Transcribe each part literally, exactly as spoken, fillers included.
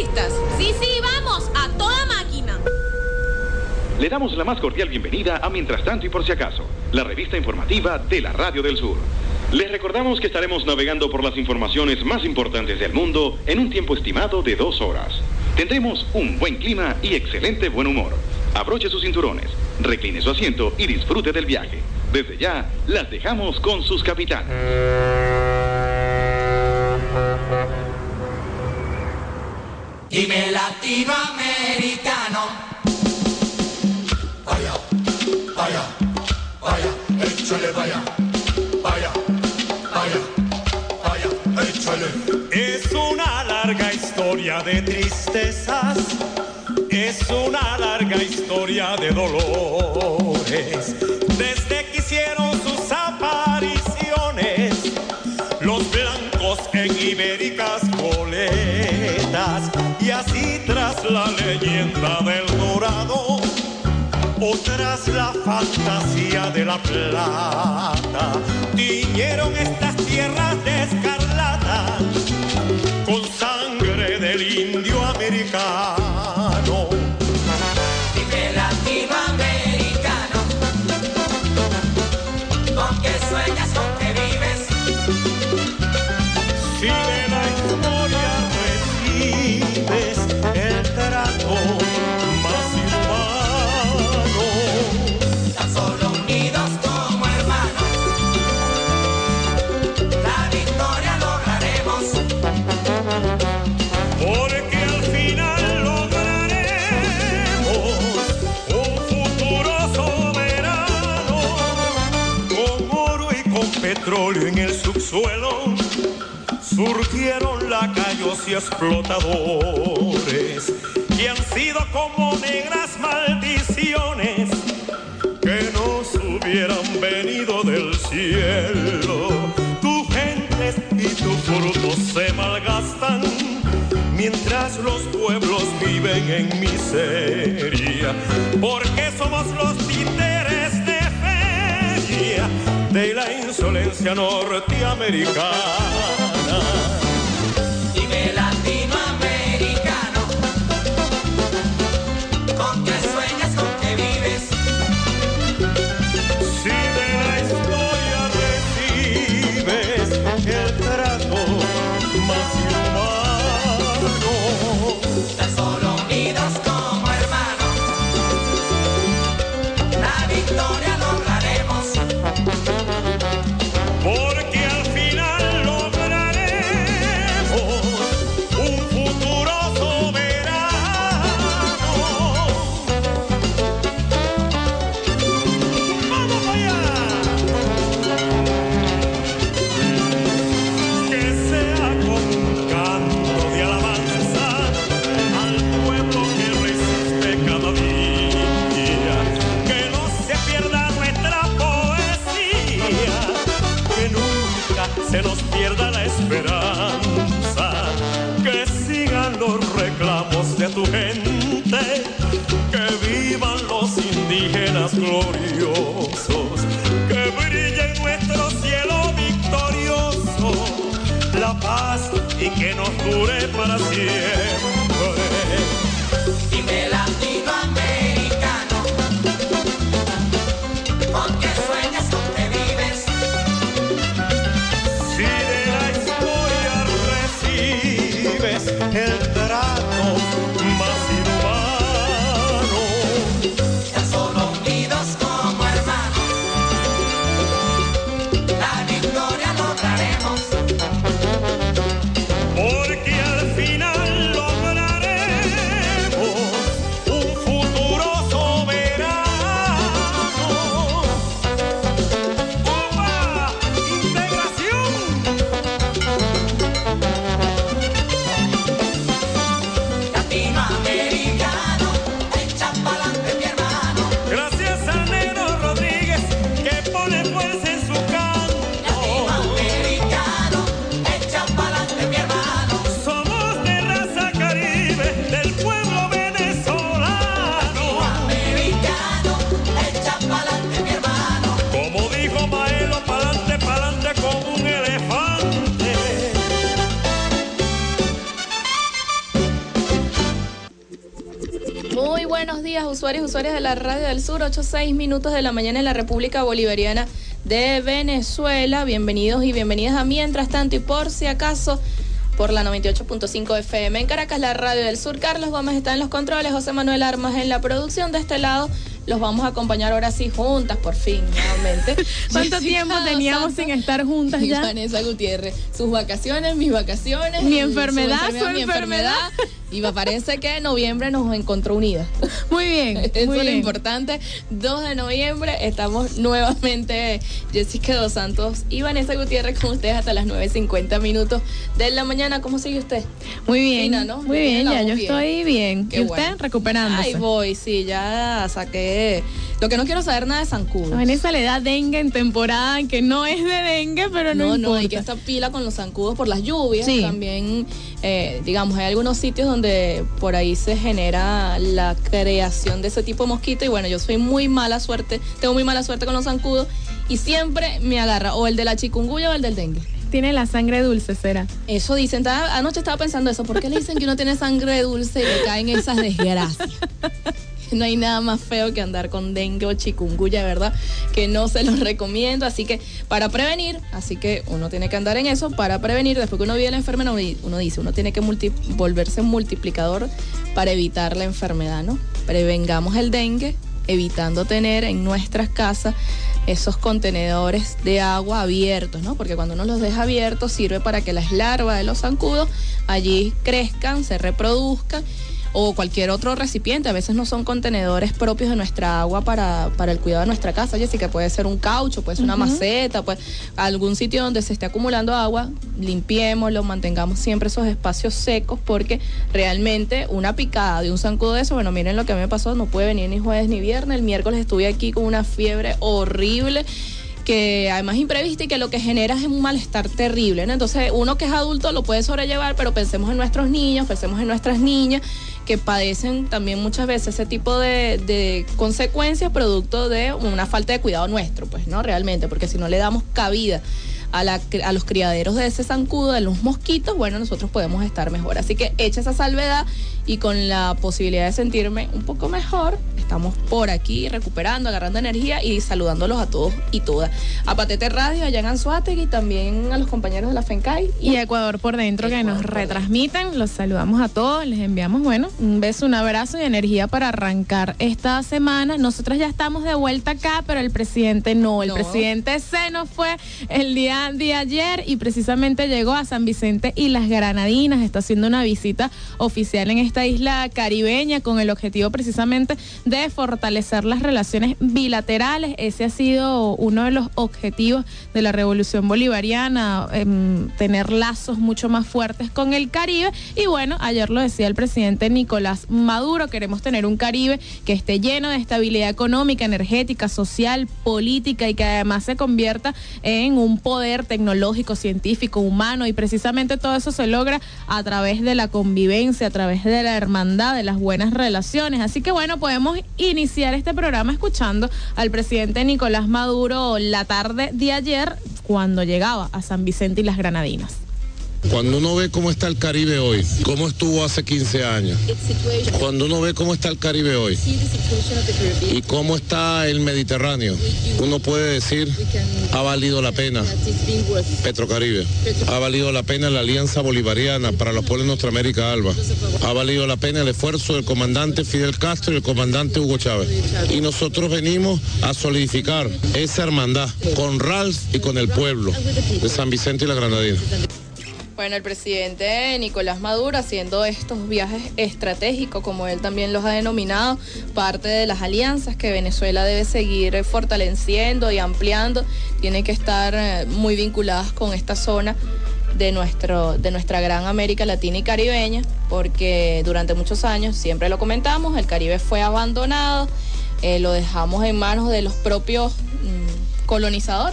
listas. Sí, sí, vamos, a toda máquina. Le damos la más cordial bienvenida a Mientras Tanto y Por Si Acaso, la revista informativa de la Radio del Sur. Les recordamos que estaremos navegando por las informaciones más importantes del mundo en un tiempo estimado de dos horas. Tendremos un buen clima y excelente buen humor. Abroche sus cinturones, recline su asiento y disfrute del viaje. Desde ya, las dejamos con sus capitanes. Dime latinoamericano. Vaya, vaya, vaya, échale, vaya, vaya, vaya, vaya, échale. Es una larga historia de tristezas, es una larga historia de dolores. Desde que hicieron sus apariciones los blancos en ibéricas coletas, y así tras la leyenda del dorado o tras la fantasía de la plata, tiñeron estas tierras de escarlata con sangre del indio americano. Dime latinoamericano, ¿con qué sueñas, con qué vives? Si de la historia recibes el trato más inhumano, tan solo unidos como hermanos, la victoria lograremos. porque al final lograremos un futuro soberano, con oro y con petróleo en el subsuelo. Surgieron lacayos y explotadores que han sido como negras maldiciones que nos hubieran venido del cielo. Tu gentes y tus frutos se malgastan mientras los pueblos viven en miseria, porque somos los títeres de feria de la insolencia norteamericana. Dime latinoamericano, ¿con qué sueñas, con qué vives? Si de la historia recibes el trato más inhumano, Tan solo unidos como hermanos, la victoria lograremos. porque al final lograremos un futuro soberano. ¡Vamos allá! Que sea con un canto de alabanza al pueblo que resiste cada día, que no se pierda nuestra poesía, que nunca se nos pierda la esperanza, que sigan los reclamos de tu gente, que vivan los indígenas gloriosos, que brille en nuestro cielo victorioso la paz y que nos dure para siempre. Dime latinoamericano, ¿con qué sueñas, con qué vives? Si de la historia recibes el trato más inhumano, Tan solo unidos como hermanos, la victoria lograremos. porque al final lograremos días, usuarios y usuarias de la Radio del Sur, ocho seis minutos de la mañana en la República Bolivariana de Venezuela. Bienvenidos y bienvenidas a Mientras Tanto y por si acaso por la noventa y ocho punto cinco F M en Caracas, la Radio del Sur. Carlos Gómez está en los controles, José Manuel Armas en la producción. De este lado los vamos a acompañar ahora sí juntas, por fin, nuevamente. ¿Cuánto Jessica tiempo teníamos Santos sin estar juntas y ya? Vanessa Gutiérrez. Sus vacaciones, mis vacaciones. Mi enfermedad, su enfermedad, su mi enfermedad. Y me parece que noviembre nos encontró unidas. Muy bien, Eso muy es lo bien. importante. dos de noviembre estamos nuevamente Jessica Dos Santos y Vanessa Gutiérrez con ustedes hasta las nueve cincuenta minutos de la mañana. ¿Cómo sigue usted? Muy bien, Fina, ¿no? muy Tiene bien, la ya voz yo bien. estoy bien. Qué ¿Y usted bueno. recuperándose? Ay, voy, sí, ya saqué. Lo que no quiero saber nada de zancudos. A Vanessa le da dengue en temporada, que no es de dengue, pero no, No, importa. no, hay que estar pila con los zancudos por las lluvias. Sí. También, eh, digamos, hay algunos sitios donde por ahí se genera la creación de ese tipo de mosquito. Y bueno, yo soy muy mala suerte, tengo muy mala suerte con los zancudos y siempre me agarra o el de la chikungunya o el del dengue. Tiene la sangre dulce, será. Eso dicen, estaba- anoche estaba pensando eso, ¿por qué le dicen que uno tiene sangre dulce y le caen esas desgracias? No hay nada más feo que andar con dengue o chikungunya, ¿verdad? Que no se los recomiendo, así que para prevenir, así que uno tiene que andar en eso para prevenir. Después que uno vive la enfermedad, uno, uno dice, uno tiene que multi- volverse multiplicador para evitar la enfermedad, ¿no? Prevengamos el dengue, evitando tener en nuestras casas esos contenedores de agua abiertos, ¿no? Porque cuando uno los deja abiertos sirve para que las larvas de los zancudos allí crezcan, se reproduzcan, o cualquier otro recipiente. A veces no son contenedores propios de nuestra agua para, para el cuidado de nuestra casa, Jessica, puede ser un caucho, puede ser una Ujú. maceta, pues algún sitio donde se esté acumulando agua, limpiémoslo, mantengamos siempre esos espacios secos, porque realmente una picada de un zancudo de eso, bueno, miren lo que a mí me pasó, no puede venir ni jueves ni viernes, el miércoles estuve aquí con una fiebre horrible, que además imprevista y que lo que genera es un malestar terrible, ¿no? Entonces uno que es adulto lo puede sobrellevar, pero pensemos en nuestros niños, pensemos en nuestras niñas que padecen también muchas veces ese tipo de, de consecuencias producto de una falta de cuidado nuestro, pues, ¿no? Realmente, porque si no le damos cabida a, la, a los criaderos de ese zancudo, de los mosquitos, bueno, nosotros podemos estar mejor. Así que echa esa salvedad y con la posibilidad de sentirme un poco mejor, estamos por aquí recuperando, agarrando energía y saludándolos a todos y todas. A Patete Radio, allá en Anzoátegui, y también a los compañeros de la FENCAI. Y Ecuador por dentro, que Ecuador nos por dentro. retransmiten. Los saludamos a todos, les enviamos, bueno, un beso, un abrazo y energía para arrancar esta semana. Nosotros ya estamos de vuelta acá, pero el presidente no. El No. presidente se nos fue el día de ayer y precisamente llegó a San Vicente y las Granadinas. Está haciendo una visita oficial en esta isla caribeña con el objetivo precisamente de fortalecer las relaciones bilaterales. Ese ha sido uno de los objetivos de la Revolución Bolivariana, eh, tener lazos mucho más fuertes con el Caribe. Y bueno, ayer lo decía el presidente Nicolás Maduro, queremos tener un Caribe que esté lleno de estabilidad económica, energética, social, política y que además se convierta en un poder tecnológico, científico, humano, y precisamente todo eso se logra a través de la convivencia, a través de la hermandad, de las buenas relaciones. Así que bueno, podemos iniciar este programa escuchando al presidente Nicolás Maduro la tarde de ayer cuando llegaba a San Vicente y las Granadinas. Cuando uno ve cómo está el Caribe hoy, cómo estuvo hace quince años, cuando uno ve cómo está el Caribe hoy y cómo está el Mediterráneo, uno puede decir, ha valido la pena Petrocaribe, ha valido la pena la alianza bolivariana para los pueblos de nuestra América Alba, ha valido la pena el esfuerzo del comandante Fidel Castro y el comandante Hugo Chávez. Y nosotros venimos a solidificar esa hermandad con Ralph y con el pueblo de San Vicente y las Granadinas. Bueno, el presidente Nicolás Maduro haciendo estos viajes estratégicos, como él también los ha denominado, parte de las alianzas que Venezuela debe seguir fortaleciendo y ampliando, tienen que estar muy vinculadas con esta zona de, nuestro, de nuestra gran América Latina y caribeña, porque durante muchos años, siempre lo comentamos, el Caribe fue abandonado, eh, lo dejamos en manos de los propios mmm, colonizadores, ¿no?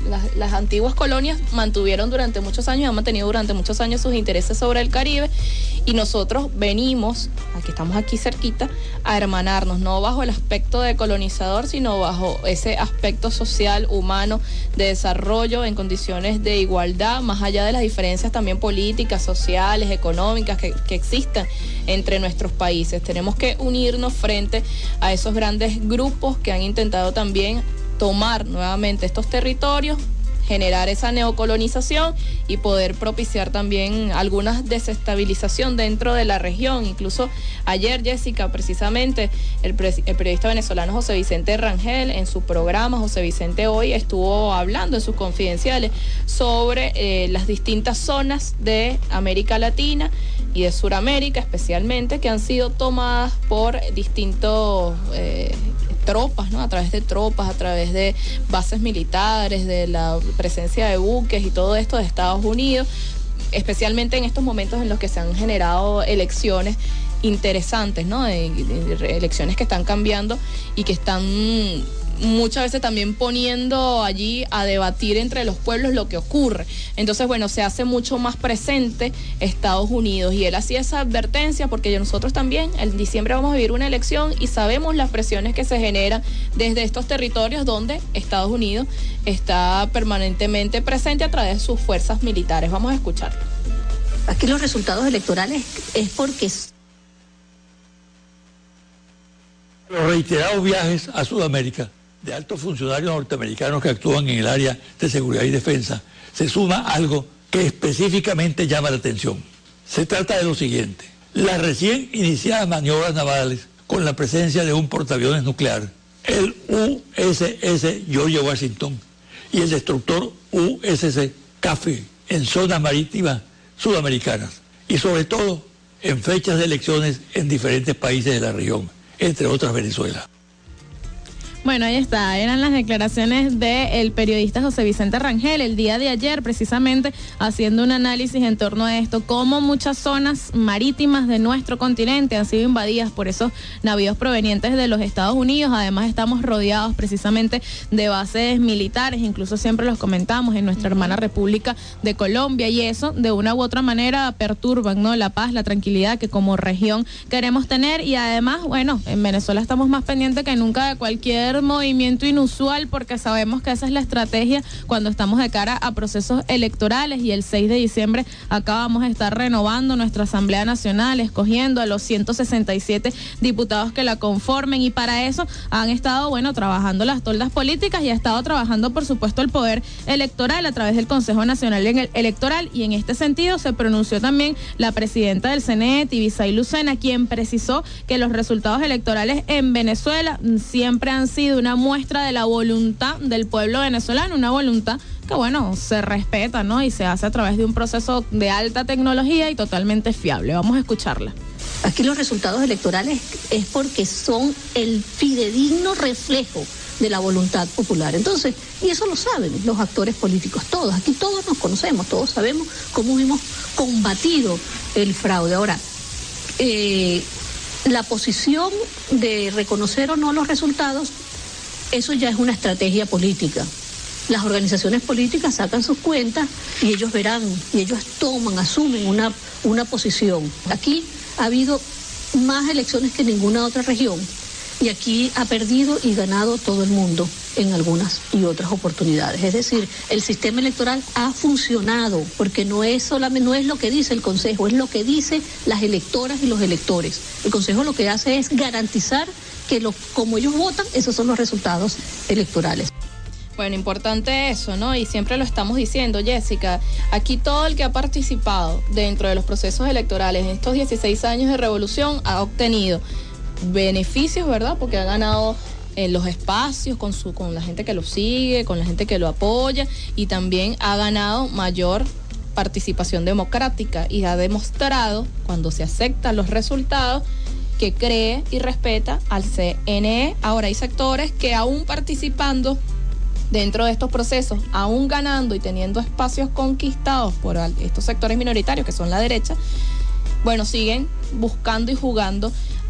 las, las antiguas colonias mantuvieron durante muchos años, han mantenido durante muchos años sus intereses sobre el Caribe, y nosotros venimos, aquí estamos aquí cerquita, a hermanarnos, no bajo el aspecto de colonizador, sino bajo ese aspecto social, humano, de desarrollo en condiciones de igualdad, más allá de las diferencias también políticas, sociales, económicas que, que existan entre nuestros países. Tenemos que unirnos frente a esos grandes grupos que han intentado también tomar nuevamente estos territorios, generar esa neocolonización y poder propiciar también alguna desestabilización dentro de la región. Incluso ayer, Jessica, precisamente el, pre el periodista venezolano José Vicente Rangel, en su programa José Vicente Hoy, estuvo hablando en sus confidenciales sobre eh, las distintas zonas de América Latina y de Sudamérica especialmente, que han sido tomadas por distintos eh, tropas, ¿no? A través de tropas, a través de bases militares, de la presencia de buques y todo esto de Estados Unidos, especialmente en estos momentos en los que se han generado elecciones interesantes, ¿no? De, de, de elecciones que están cambiando y que están muchas veces también poniendo allí a debatir entre los pueblos lo que ocurre. Entonces, bueno, se hace mucho más presente Estados Unidos, y él hacía esa advertencia porque nosotros también en diciembre vamos a vivir una elección y sabemos las presiones que se generan desde estos territorios donde Estados Unidos está permanentemente presente a través de sus fuerzas militares. Vamos a escucharlo. Aquí los resultados electorales es porque los reiterados viajes a Sudamérica de altos funcionarios norteamericanos que actúan en el área de seguridad y defensa, se suma algo que específicamente llama la atención. Se trata de lo siguiente: las recién iniciadas maniobras navales con la presencia de un portaaviones nuclear, el U S S George Washington y el destructor U S S Caffrey en zonas marítimas sudamericanas, y sobre todo en fechas de elecciones en diferentes países de la región, entre otras Venezuela. Bueno, ahí está, eran las declaraciones del periodista José Vicente Rangel el día de ayer, precisamente haciendo un análisis en torno a esto, cómo muchas zonas marítimas de nuestro continente han sido invadidas por esos navíos provenientes de los Estados Unidos. Además, estamos rodeados precisamente de bases militares, incluso siempre los comentamos en nuestra hermana República de Colombia, y eso de una u otra manera perturban, ¿no?, la paz, la tranquilidad que como región queremos tener. Y además, bueno, en Venezuela estamos más pendientes que nunca de cualquier movimiento inusual, porque sabemos que esa es la estrategia cuando estamos de cara a procesos electorales, y el seis de diciembre acá vamos a estar renovando nuestra Asamblea Nacional, escogiendo a los ciento sesenta y siete diputados que la conformen, y para eso han estado, bueno, trabajando las toldas políticas, y ha estado trabajando, por supuesto, el poder electoral a través del Consejo Nacional Electoral, y en este sentido se pronunció también la presidenta del C N E, Tibisay Lucena, quien precisó que los resultados electorales en Venezuela siempre han sido una muestra de la voluntad del pueblo venezolano, una voluntad que, bueno, se respeta, ¿no?, y se hace a través de un proceso de alta tecnología y totalmente fiable. Vamos a escucharla. Aquí los resultados electorales es porque son el fidedigno reflejo de la voluntad popular. Entonces, y eso lo saben los actores políticos, todos, aquí todos nos conocemos, todos sabemos cómo hemos combatido el fraude. Ahora, eh, la posición de reconocer o no los resultados, eso ya es una estrategia política. Las organizaciones políticas sacan sus cuentas y ellos verán, y ellos toman, asumen una, una posición. Aquí ha habido más elecciones que en ninguna otra región, y aquí ha perdido y ganado todo el mundo en algunas y otras oportunidades. Es decir, el sistema electoral ha funcionado, porque no es solamente, no es lo que dice el Consejo, es lo que dicen las electoras y los electores. El Consejo lo que hace es garantizar que lo, como ellos votan, esos son los resultados electorales. Bueno, importante eso, ¿no? Y siempre lo estamos diciendo, Jessica, aquí todo el que ha participado dentro de los procesos electorales en estos dieciséis años de revolución ha obtenido beneficios, ¿verdad? Porque ha ganado en los espacios con su con la gente que lo sigue, con la gente que lo apoya, y también ha ganado mayor participación democrática, y ha demostrado, cuando se aceptan los resultados, que cree y respeta al C N E. Ahora, hay sectores que aún participando dentro de estos procesos, aún ganando y teniendo espacios conquistados por estos sectores minoritarios que son la derecha, bueno, siguen buscando y jugando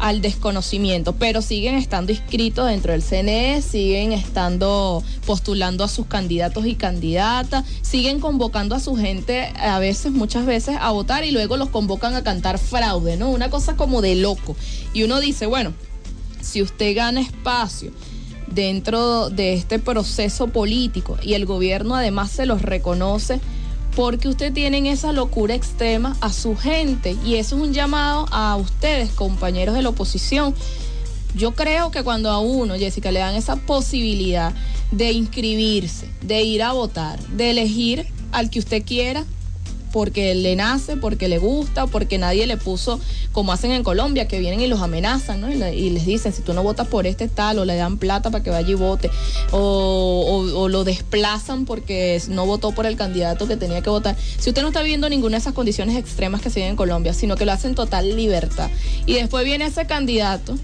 al desconocimiento, pero siguen estando inscritos dentro del C N E, siguen estando postulando a sus candidatos y candidatas, siguen convocando a su gente a veces, muchas veces, a votar y luego los convocan a cantar fraude, ¿no? Una cosa como de loco. Y uno dice, bueno, si usted gana espacio dentro de este proceso político y el gobierno además se los reconoce, porque usted tiene en esa locura extrema a su gente, y eso es un llamado a ustedes, compañeros de la oposición. Yo creo que cuando a uno, Jessica, le dan esa posibilidad de inscribirse, de ir a votar, de elegir al que usted quiera, porque le nace, porque le gusta, porque nadie le puso, como hacen en Colombia, que vienen y los amenazan, ¿no? Y, le, y les dicen, si tú no votas por este tal, o le dan plata para que vaya y vote, o, o, o lo desplazan porque no votó por el candidato que tenía que votar. Si usted no está viviendo ninguna de esas condiciones extremas que se viven en Colombia, sino que lo hace en total libertad, y después viene ese candidato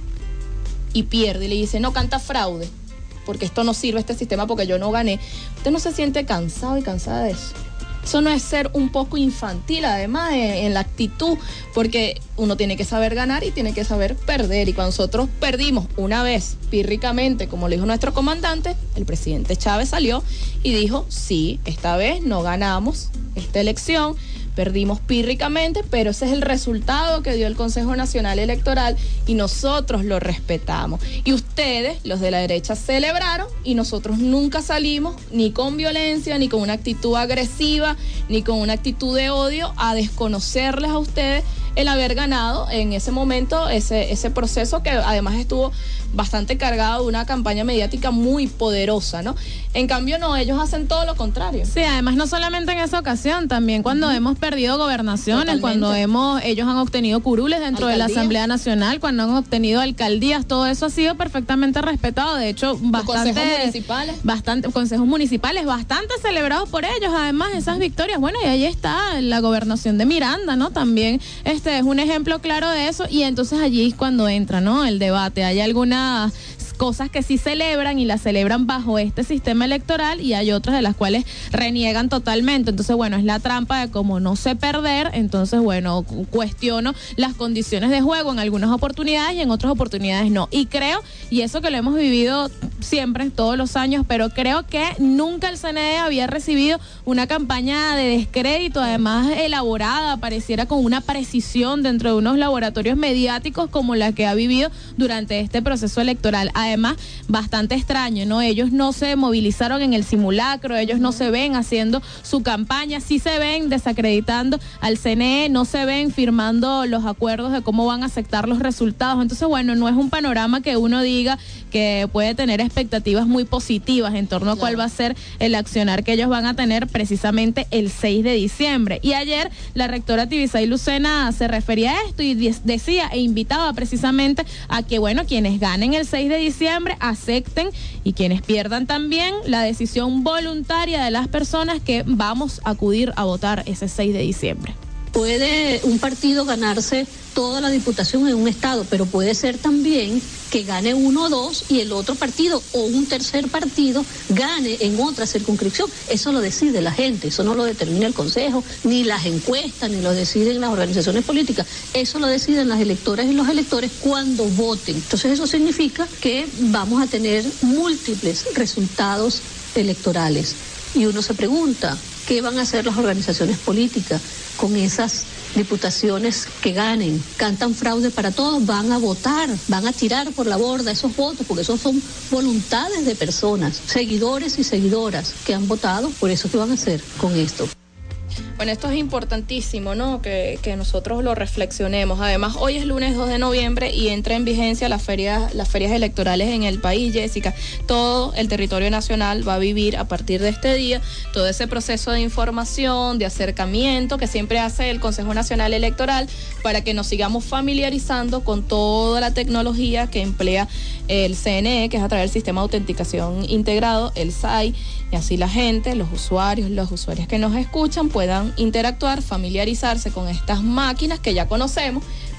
y pierde y le dice, no, canta fraude, porque esto no sirve, este sistema, porque yo no gané, usted no se siente cansado y cansada de eso. Eso no es ser un poco infantil, además, en, en la actitud, porque uno tiene que saber ganar y tiene que saber perder. Y cuando nosotros perdimos una vez, pírricamente, como le dijo nuestro comandante, el presidente Chávez salió y dijo, sí, esta vez no ganamos esta elección, perdimos pírricamente, pero ese es el resultado que dio el Consejo Nacional Electoral y nosotros lo respetamos. Y ustedes, los de la derecha, celebraron y nosotros nunca salimos ni con violencia, ni con una actitud agresiva, ni con una actitud de odio a desconocerles a ustedes el haber ganado en ese momento ese, ese proceso que además estuvo bastante cargado de una campaña mediática muy poderosa, ¿no? En cambio, no, ellos hacen todo lo contrario. Sí, además no solamente en esa ocasión, también cuando uh-huh. hemos perdido gobernaciones, Totalmente. cuando hemos ellos han obtenido curules dentro Alcaldía. de la Asamblea Nacional, cuando han obtenido alcaldías, todo eso ha sido perfectamente respetado. De hecho, bastante consejos municipales, bastante consejos municipales, bastante celebrados por ellos. Además, esas victorias, bueno, y ahí está la gobernación de Miranda, ¿no? También este es un ejemplo claro de eso. Y entonces allí es cuando entra, ¿no? El debate. Hay algunas cosas que sí celebran y las celebran bajo este sistema electoral y hay otras de las cuales reniegan totalmente. Entonces, bueno, es la trampa de como no sé perder, entonces, bueno, cuestiono las condiciones de juego en algunas oportunidades y en otras oportunidades no. Y creo, y eso que lo hemos vivido siempre, todos los años, pero creo que nunca el C N E había recibido una campaña de descrédito, además elaborada, pareciera con una precisión dentro de unos laboratorios mediáticos como la que ha vivido durante este proceso electoral. Además, bastante extraño, ¿no? Ellos no se movilizaron en el simulacro, ellos no se ven haciendo su campaña, sí se ven desacreditando al C N E, no se ven firmando los acuerdos de cómo van a aceptar los resultados. Entonces, bueno, no es un panorama que uno diga que puede tener expectativas muy positivas en torno a cuál va a ser el accionar que ellos van a tener precisamente el seis de diciembre. Y ayer la rectora Tibisay Lucena se refería a esto y decía e invitaba precisamente a que, bueno, quienes ganen el seis de diciembre acepten y quienes pierdan también la decisión voluntaria de las personas que vamos a acudir a votar ese seis de diciembre. Puede un partido ganarse toda la diputación en un estado, pero puede ser también que gane uno o dos y el otro partido o un tercer partido gane en otra circunscripción. Eso lo decide la gente, eso no lo determina el Consejo, ni las encuestas, ni lo deciden las organizaciones políticas. Eso lo deciden las electoras y los electores cuando voten. Entonces eso significa que vamos a tener múltiples resultados electorales. Y uno se pregunta, ¿qué van a hacer las organizaciones políticas con esas diputaciones que ganen? Cantan fraude para todos, van a votar, van a tirar por la borda esos votos, porque esos son voluntades de personas, seguidores y seguidoras que han votado. Por eso, ¿qué van a hacer con esto? Bueno, esto es importantísimo, ¿no? Que, que nosotros lo reflexionemos. Además, hoy es lunes dos de noviembre y entra en vigencia las ferias, las ferias electorales en el país, Jessica. Todo el territorio nacional va a vivir a partir de este día todo ese proceso de información, de acercamiento que siempre hace el Consejo Nacional Electoral para que nos sigamos familiarizando con toda la tecnología que emplea el C N E, que es a través del Sistema de Autenticación Integrado, el S A I, y así la gente, los usuarios, los usuarios que nos escuchan puedan interactuar, familiarizarse con estas máquinas que ya conocemos,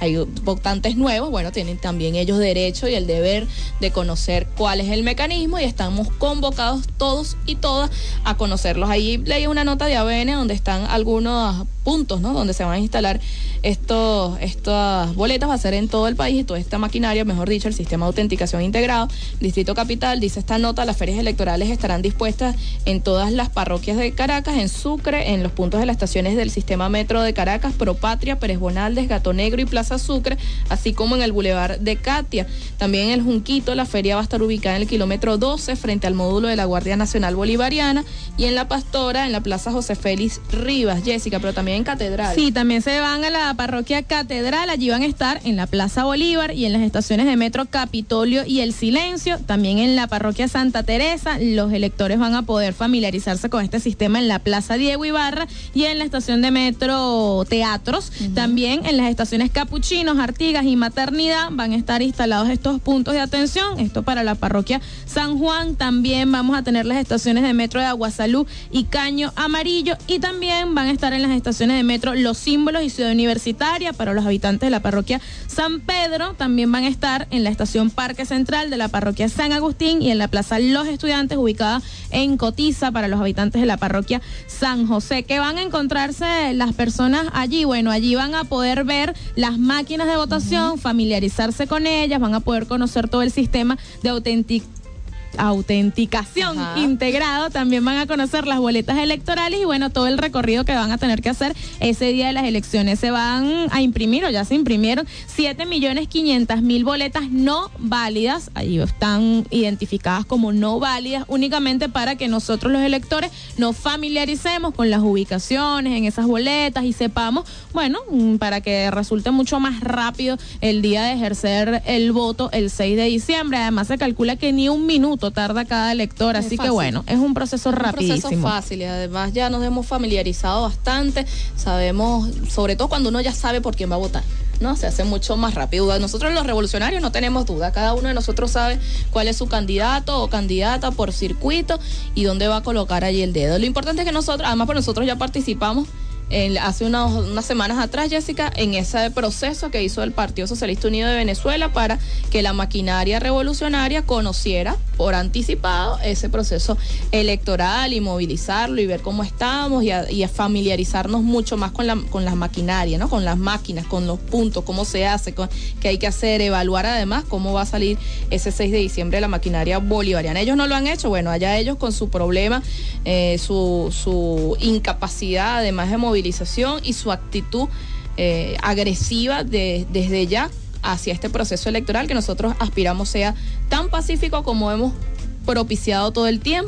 hay votantes nuevos, bueno, tienen también ellos derecho y el deber de conocer cuál es el mecanismo y estamos convocados todos y todas a conocerlos. Ahí leí una nota de A B N donde están algunos puntos, ¿no? Donde se van a instalar estos, estas boletas, va a ser en todo el país y toda esta maquinaria, mejor dicho, el sistema de autenticación integrado. Distrito Capital, dice esta nota, las ferias electorales estarán dispuestas en todas las parroquias de Caracas, en Sucre, en los puntos de las estaciones del sistema metro de Caracas, Propatria, Pérez Bonaldes, Gato Negro y Plaza Sucre, así como en el Boulevard de Catia. También en el Junquito, la feria va a estar ubicada en el kilómetro doce, frente al módulo de la Guardia Nacional Bolivariana, y en La Pastora, en la Plaza José Félix Rivas, Jessica, pero también en Catedral. Sí, también se van a la parroquia Catedral, allí van a estar en la Plaza Bolívar y en las estaciones de metro Capitolio y El Silencio. También en la parroquia Santa Teresa, los electores van a poder familiarizarse con este sistema en la Plaza Diego Ibarra y en la estación de metro Teatros. Uh-huh. También en las estaciones Capuchinos, Artigas y Maternidad van a estar instalados estos puntos de atención. Esto para la parroquia San Juan. También vamos a tener las estaciones de metro de Aguasalú y Caño Amarillo, y también van a estar en las estaciones de metro Los Símbolos y Ciudad Universitaria. Para los habitantes de la parroquia San Pedro, también van a estar en la estación Parque Central de la parroquia San Agustín y en la plaza Los Estudiantes, ubicada en Cotiza, para los habitantes de la parroquia San José. ¿Qué van a encontrarse las personas allí? Bueno, allí van a poder ver las máquinas de votación, uh-huh. familiarizarse con ellas, van a poder conocer todo el sistema de autenticación autenticación Ajá. integrado, también van a conocer las boletas electorales y bueno, todo el recorrido que van a tener que hacer ese día de las elecciones. Se van a imprimir, o ya se imprimieron, siete millones quinientas mil boletas no válidas. Ahí están identificadas como no válidas, únicamente para que nosotros los electores nos familiaricemos con las ubicaciones en esas boletas y sepamos, bueno, para que resulte mucho más rápido el día de ejercer el voto el seis de diciembre. Además se calcula que ni un minuto tarda cada elector, así que bueno, es un proceso es un rapidísimo. proceso fácil y además ya nos hemos familiarizado bastante, sabemos, sobre todo cuando uno ya sabe por quién va a votar, ¿no? Se hace mucho más rápido. Nosotros los revolucionarios no tenemos duda, cada uno de nosotros sabe cuál es su candidato o candidata por circuito y dónde va a colocar allí el dedo. Lo importante es que nosotros, además por nosotros ya participamos En, hace unas, unas semanas atrás, Jessica, en ese proceso que hizo el Partido Socialista Unido de Venezuela para que la maquinaria revolucionaria conociera por anticipado ese proceso electoral y movilizarlo y ver cómo estamos y a, y a familiarizarnos mucho más con la con las maquinarias, ¿no? Con las máquinas, con los puntos, cómo se hace, con, qué hay que hacer, evaluar además cómo va a salir ese seis de diciembre la maquinaria bolivariana. Ellos no lo han hecho, bueno, allá ellos con su problema, eh, su, su incapacidad además de movilizar y su actitud eh, agresiva de, desde ya hacia este proceso electoral que nosotros aspiramos sea tan pacífico como hemos propiciado todo el tiempo,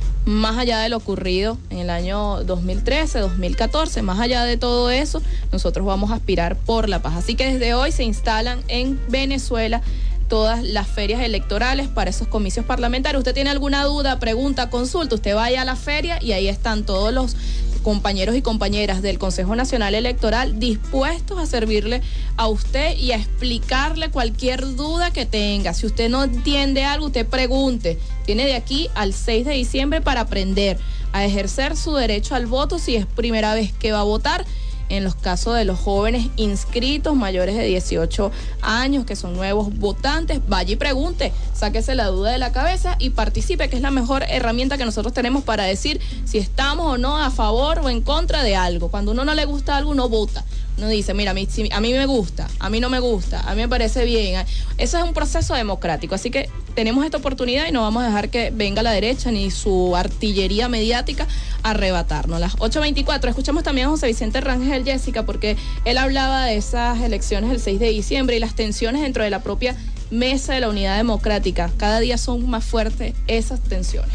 más allá de lo ocurrido en el año dos mil trece, dos mil catorce, más allá de todo eso, nosotros vamos a aspirar por la paz. Así que desde hoy se instalan en Venezuela todas las ferias electorales para esos comicios parlamentarios. Usted tiene alguna duda, pregunta, consulta, usted vaya a la feria y ahí están todos los compañeros y compañeras del Consejo Nacional Electoral dispuestos a servirle a usted y a explicarle cualquier duda que tenga. Si usted no entiende algo, usted pregunte. Tiene de aquí al seis de diciembre para aprender a ejercer su derecho al voto si es primera vez que va a votar. En los casos de los jóvenes inscritos mayores de dieciocho años, que son nuevos votantes, vaya y pregunte, sáquese la duda de la cabeza y participe, que es la mejor herramienta que nosotros tenemos para decir si estamos o no a favor o en contra de algo. Cuando uno no le gusta algo, uno vota. Uno dice, mira, a mí, si, a mí me gusta, a mí no me gusta, a mí me parece bien. Eso es un proceso democrático, así que tenemos esta oportunidad y no vamos a dejar que venga la derecha ni su artillería mediática a arrebatarnos. Las ocho veinticuatro, escuchamos también a José Vicente Rangel, Jessica, porque él hablaba de esas elecciones del seis de diciembre y las tensiones dentro de la propia mesa de la Unidad Democrática. Cada día son más fuertes esas tensiones.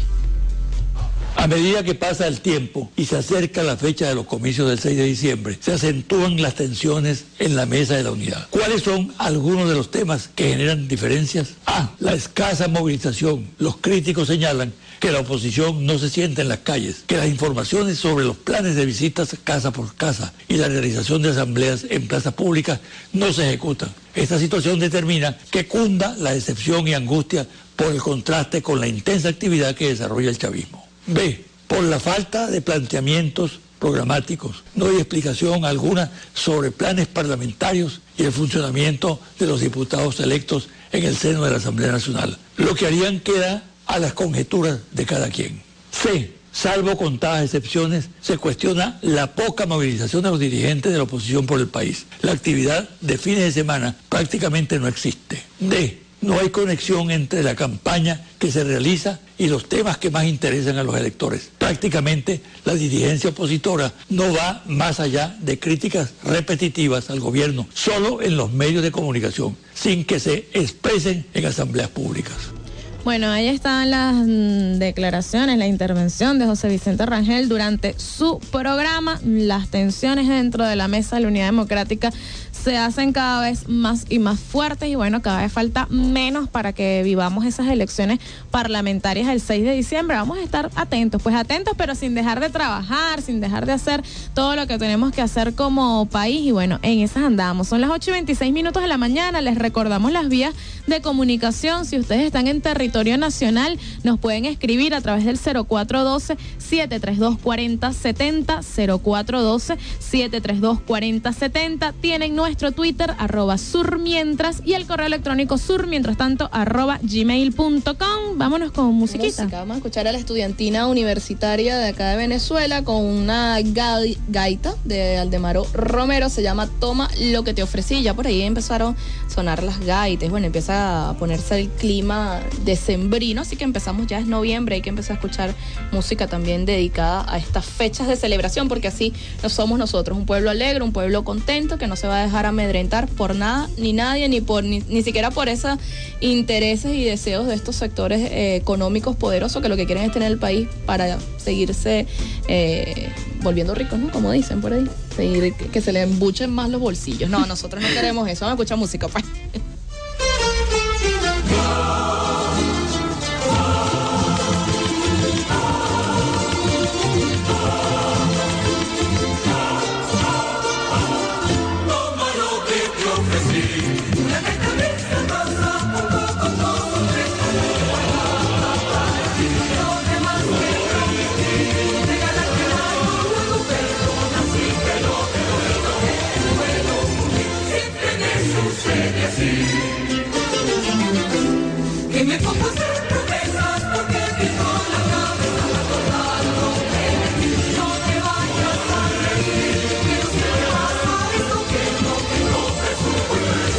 A medida que pasa el tiempo y se acerca la fecha de los comicios del seis de diciembre, se acentúan las tensiones en la mesa de la unidad. ¿Cuáles son algunos de los temas que generan diferencias? A. La escasa movilización. Los críticos señalan que la oposición no se sienta en las calles, que las informaciones sobre los planes de visitas casa por casa y la realización de asambleas en plazas públicas no se ejecutan. Esta situación determina que cunda la decepción y angustia por el contraste con la intensa actividad que desarrolla el chavismo. B. Por la falta de planteamientos programáticos. No hay explicación alguna sobre planes parlamentarios y el funcionamiento de los diputados electos en el seno de la Asamblea Nacional. Lo que harían queda a las conjeturas de cada quien. C. Salvo contadas excepciones, se cuestiona la poca movilización de los dirigentes de la oposición por el país. La actividad de fines de semana prácticamente no existe. D. No hay conexión entre la campaña que se realiza y los temas que más interesan a los electores. Prácticamente la dirigencia opositora no va más allá de críticas repetitivas al gobierno, solo en los medios de comunicación, sin que se expresen en asambleas públicas. Bueno, ahí están las mm, declaraciones, la intervención de José Vicente Rangel durante su programa. Las tensiones dentro de la mesa de la Unidad Democrática se hacen cada vez más y más fuertes y bueno, cada vez falta menos para que vivamos esas elecciones parlamentarias el seis de diciembre. Vamos a estar atentos, pues atentos, pero sin dejar de trabajar, sin dejar de hacer todo lo que tenemos que hacer como país y bueno, en esas andamos. Son las ocho y veintiséis minutos de la mañana, les recordamos las vías de comunicación. Si ustedes están en territorio nacional, nos pueden escribir a través del cero cuatro uno dos, siete tres dos, cuatro cero siete cero, cero cuatro uno dos, siete tres dos, cuatro cero siete cero. Tienen nuestro Twitter, arroba surmientras, y el correo electrónico surmientras tanto, arroba gmail punto com. Vámonos con musiquita. Música. Vamos a escuchar a la estudiantina universitaria de acá de Venezuela con una ga gaita de Aldemaro Romero, se llama Toma lo que te ofrecí. Ya por ahí empezaron a sonar las gaitas, bueno, empieza a ponerse el clima decembrino, así que empezamos, ya es noviembre, hay que empezar a escuchar música también dedicada a estas fechas de celebración, porque así no somos nosotros, un pueblo alegre, un pueblo contento, que no se va a dejar amedrentar por nada, ni nadie, ni por ni, ni siquiera por esos intereses y deseos de estos sectores eh, económicos poderosos que lo que quieren es tener el país para seguirse eh, volviendo ricos, ¿no? Como dicen por ahí, seguir que, que se le embuchen más los bolsillos. No, nosotros no queremos eso, vamos a escuchar música, pues. Que me pongo a hacer promesas porque tengo la cabeza acordado. No te vayas a reír, que no se me pasa esto que no tengo presupuesto.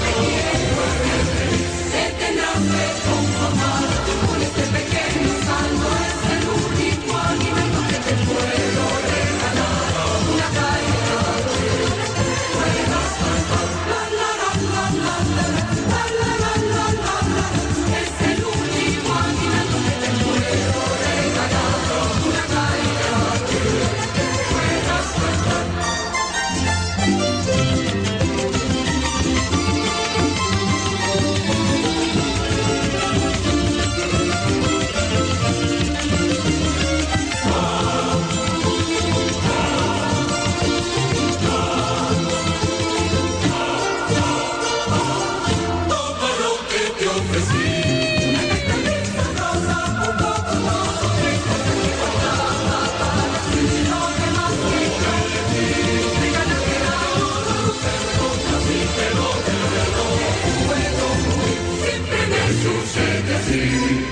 Te tendrás que conformar con este pequeño saldo, es el único alimento que te puedo regalar. Una caída que puedas cantar. La la la la la la la la la la la la. Es el único alimento que te puedo regalar. Una caída que puedas cantar. Toma lo que te ofrecí. Una caída rosa, un poco todo fresco, que faltaba para ti. Lo demás que yo de ti, regala que hago, no perdona, así te lo perdono. Puedo morir, siempre me sucede así.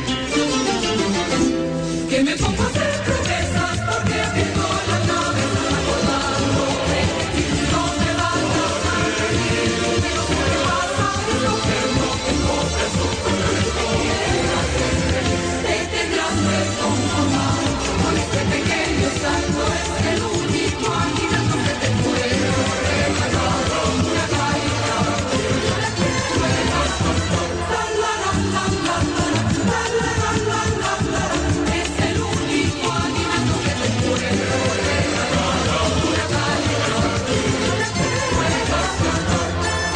Que me pongo a hacer promesas porque tengo la cabeza acordado de ti. No me vayas a reír, pero si me pasa eso que no tengo presupuesto. Te tendrás que conformar con este pequeño saldo, es el único alimento que te puedo regalar. Una caída que puedas cantar. La la la la la la la la la la la la. Es el único alimento que te puedo regalar. Una caída que puedas cantar.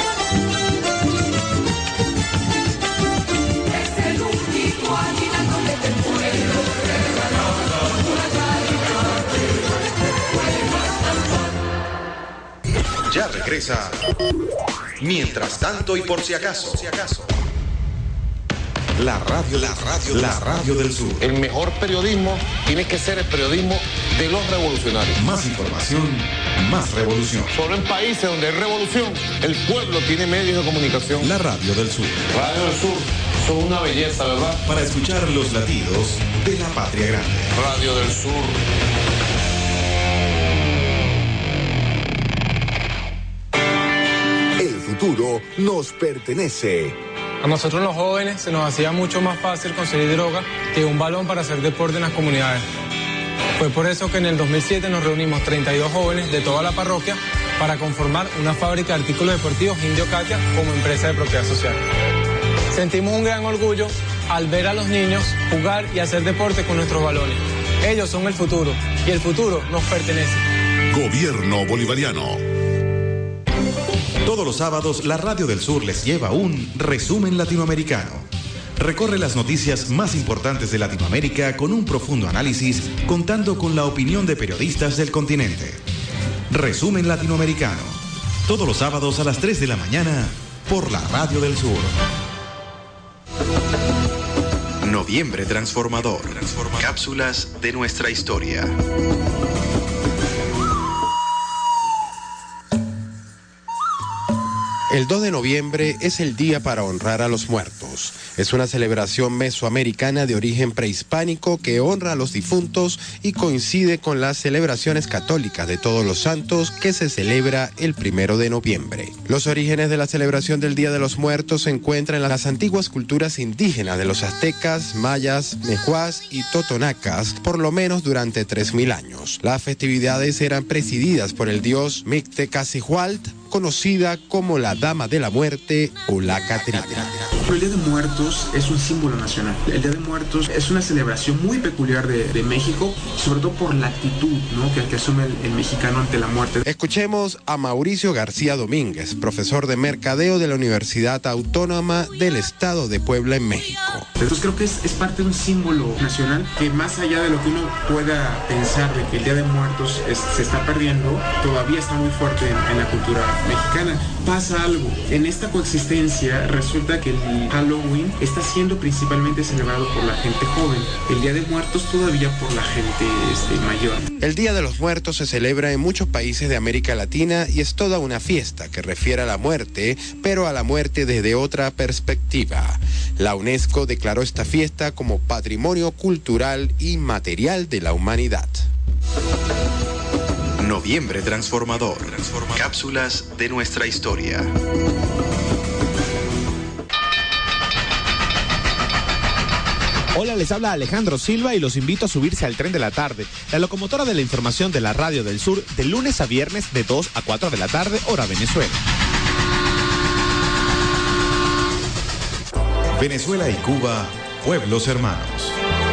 Es el único alimento que te puedo regalar. Una caída que puedas cantar. Ya regresa. Mientras tanto y por si acaso. La radio, la radio, la radio del sur. El mejor periodismo tiene que ser el periodismo de los revolucionarios. Más información, más revolución. Solo en países donde hay revolución, el pueblo tiene medios de comunicación. La radio del sur. Radio del Sur, son una belleza, ¿verdad? Para escuchar los latidos de la patria grande. Radio del Sur. El futuro nos pertenece. A nosotros los jóvenes se nos hacía mucho más fácil conseguir droga que un balón para hacer deporte en las comunidades. Fue por eso que en el dos mil siete nos reunimos treinta y dos jóvenes de toda la parroquia para conformar una fábrica de artículos deportivos Indio Katia como empresa de propiedad social. Sentimos un gran orgullo al ver a los niños jugar y hacer deporte con nuestros balones. Ellos son el futuro y el futuro nos pertenece. Gobierno bolivariano. Todos los sábados, la Radio del Sur les lleva un resumen latinoamericano. Recorre las noticias más importantes de Latinoamérica con un profundo análisis, contando con la opinión de periodistas del continente. Resumen latinoamericano. Todos los sábados a las tres de la mañana por la Radio del Sur. Noviembre transformador. Cápsulas de nuestra historia. El dos de noviembre es el día para honrar a los muertos. Es una celebración mesoamericana de origen prehispánico que honra a los difuntos y coincide con las celebraciones católicas de Todos los Santos que se celebra el primero de noviembre. Los orígenes de la celebración del Día de los Muertos se encuentran en las antiguas culturas indígenas de los aztecas, mayas, mejuás y totonacas, por lo menos durante tres mil años. Las festividades eran presididas por el dios Mictecacihuatl, conocida como la Dama de la Muerte o la Catrina. El Día de Muertos es un símbolo nacional. El Día de Muertos es una celebración muy peculiar de, de México, sobre todo por la actitud, ¿no?, que, que asume el, el mexicano ante la muerte. Escuchemos a Mauricio García Domínguez, profesor de Mercadeo de la Universidad Autónoma del Estado de Puebla en México. Entonces creo que es, es parte de un símbolo nacional que, más allá de lo que uno pueda pensar de que el Día de Muertos es, se está perdiendo, todavía está muy fuerte en, en la cultura mexicana. Pasa algo. En esta coexistencia resulta que el Halloween está siendo principalmente celebrado por la gente joven. El Día de Muertos todavía por la gente este, mayor. El Día de los Muertos se celebra en muchos países de América Latina y es toda una fiesta que refiere a la muerte, pero a la muerte desde otra perspectiva. La UNESCO declaró esta fiesta como Patrimonio Cultural y Material de la Humanidad. Noviembre transformador. Cápsulas de nuestra historia. Hola, les habla Alejandro Silva y los invito a subirse al Tren de la Tarde, la locomotora de la información de la Radio del Sur, de lunes a viernes de dos a cuatro de la tarde, hora Venezuela. Venezuela y Cuba, pueblos hermanos.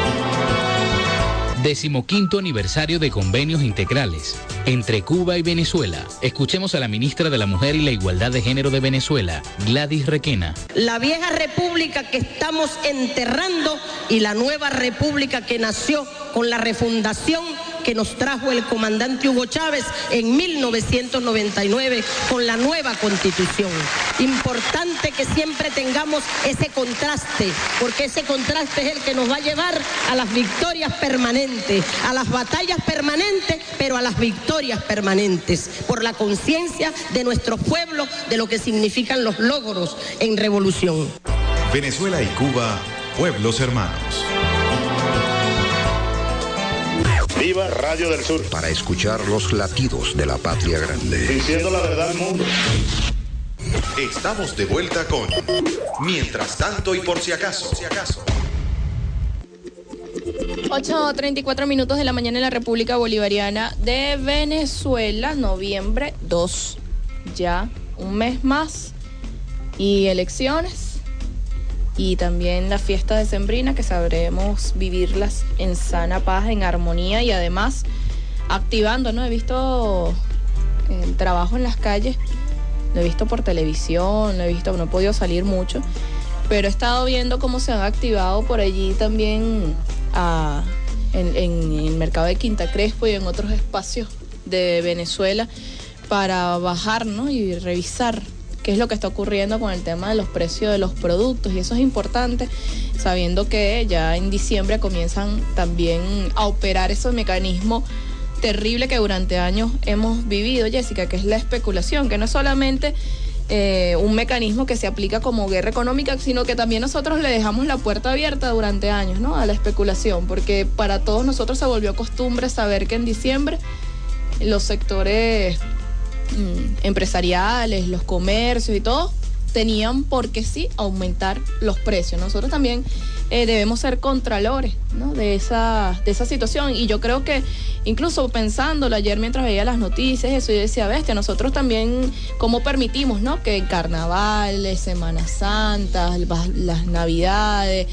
Decimoquinto aniversario de convenios integrales entre Cuba y Venezuela. Escuchemos a la ministra de la Mujer y la Igualdad de Género de Venezuela, Gladys Requena. La vieja república que estamos enterrando y la nueva república que nació con la refundación que nos trajo el comandante Hugo Chávez en mil novecientos noventa y nueve con la nueva Constitución. Importante que siempre tengamos ese contraste, porque ese contraste es el que nos va a llevar a las victorias permanentes, a las batallas permanentes, pero a las victorias permanentes, por la conciencia de nuestro pueblo de lo que significan los logros en revolución. Venezuela y Cuba, pueblos hermanos. Viva Radio del Sur. Para escuchar los latidos de la patria grande. Diciendo la verdad al mundo. Estamos de vuelta con Mientras tanto y por si acaso. ocho treinta y cuatro minutos de la mañana en la República Bolivariana de Venezuela, noviembre dos. Ya un mes más y elecciones. Y también la fiesta decembrina, que sabremos vivirlas en sana paz, en armonía y además activando, ¿no? He visto el trabajo en las calles, lo he visto por televisión, lo he visto, no he podido salir mucho, pero he estado viendo cómo se han activado por allí también a, en, en el mercado de Quinta Crespo y en otros espacios de Venezuela para bajar, ¿no?, y revisar qué es lo que está ocurriendo con el tema de los precios de los productos, y eso es importante, sabiendo que ya en diciembre comienzan también a operar esos mecanismos terribles que durante años hemos vivido, Jessica, que es la especulación, que no es solamente eh, un mecanismo que se aplica como guerra económica, sino que también nosotros le dejamos la puerta abierta durante años, ¿no?, a la especulación, porque para todos nosotros se volvió costumbre saber que en diciembre los sectores empresariales, los comercios y todo, tenían porque sí aumentar los precios. Nosotros también eh, debemos ser contralores, ¿no?, de esa, de esa situación, y yo creo que incluso pensándolo ayer mientras veía las noticias, eso, yo decía, bestia, nosotros también, ¿cómo permitimos, no?, que carnavales, Semana Santa, las Navidades,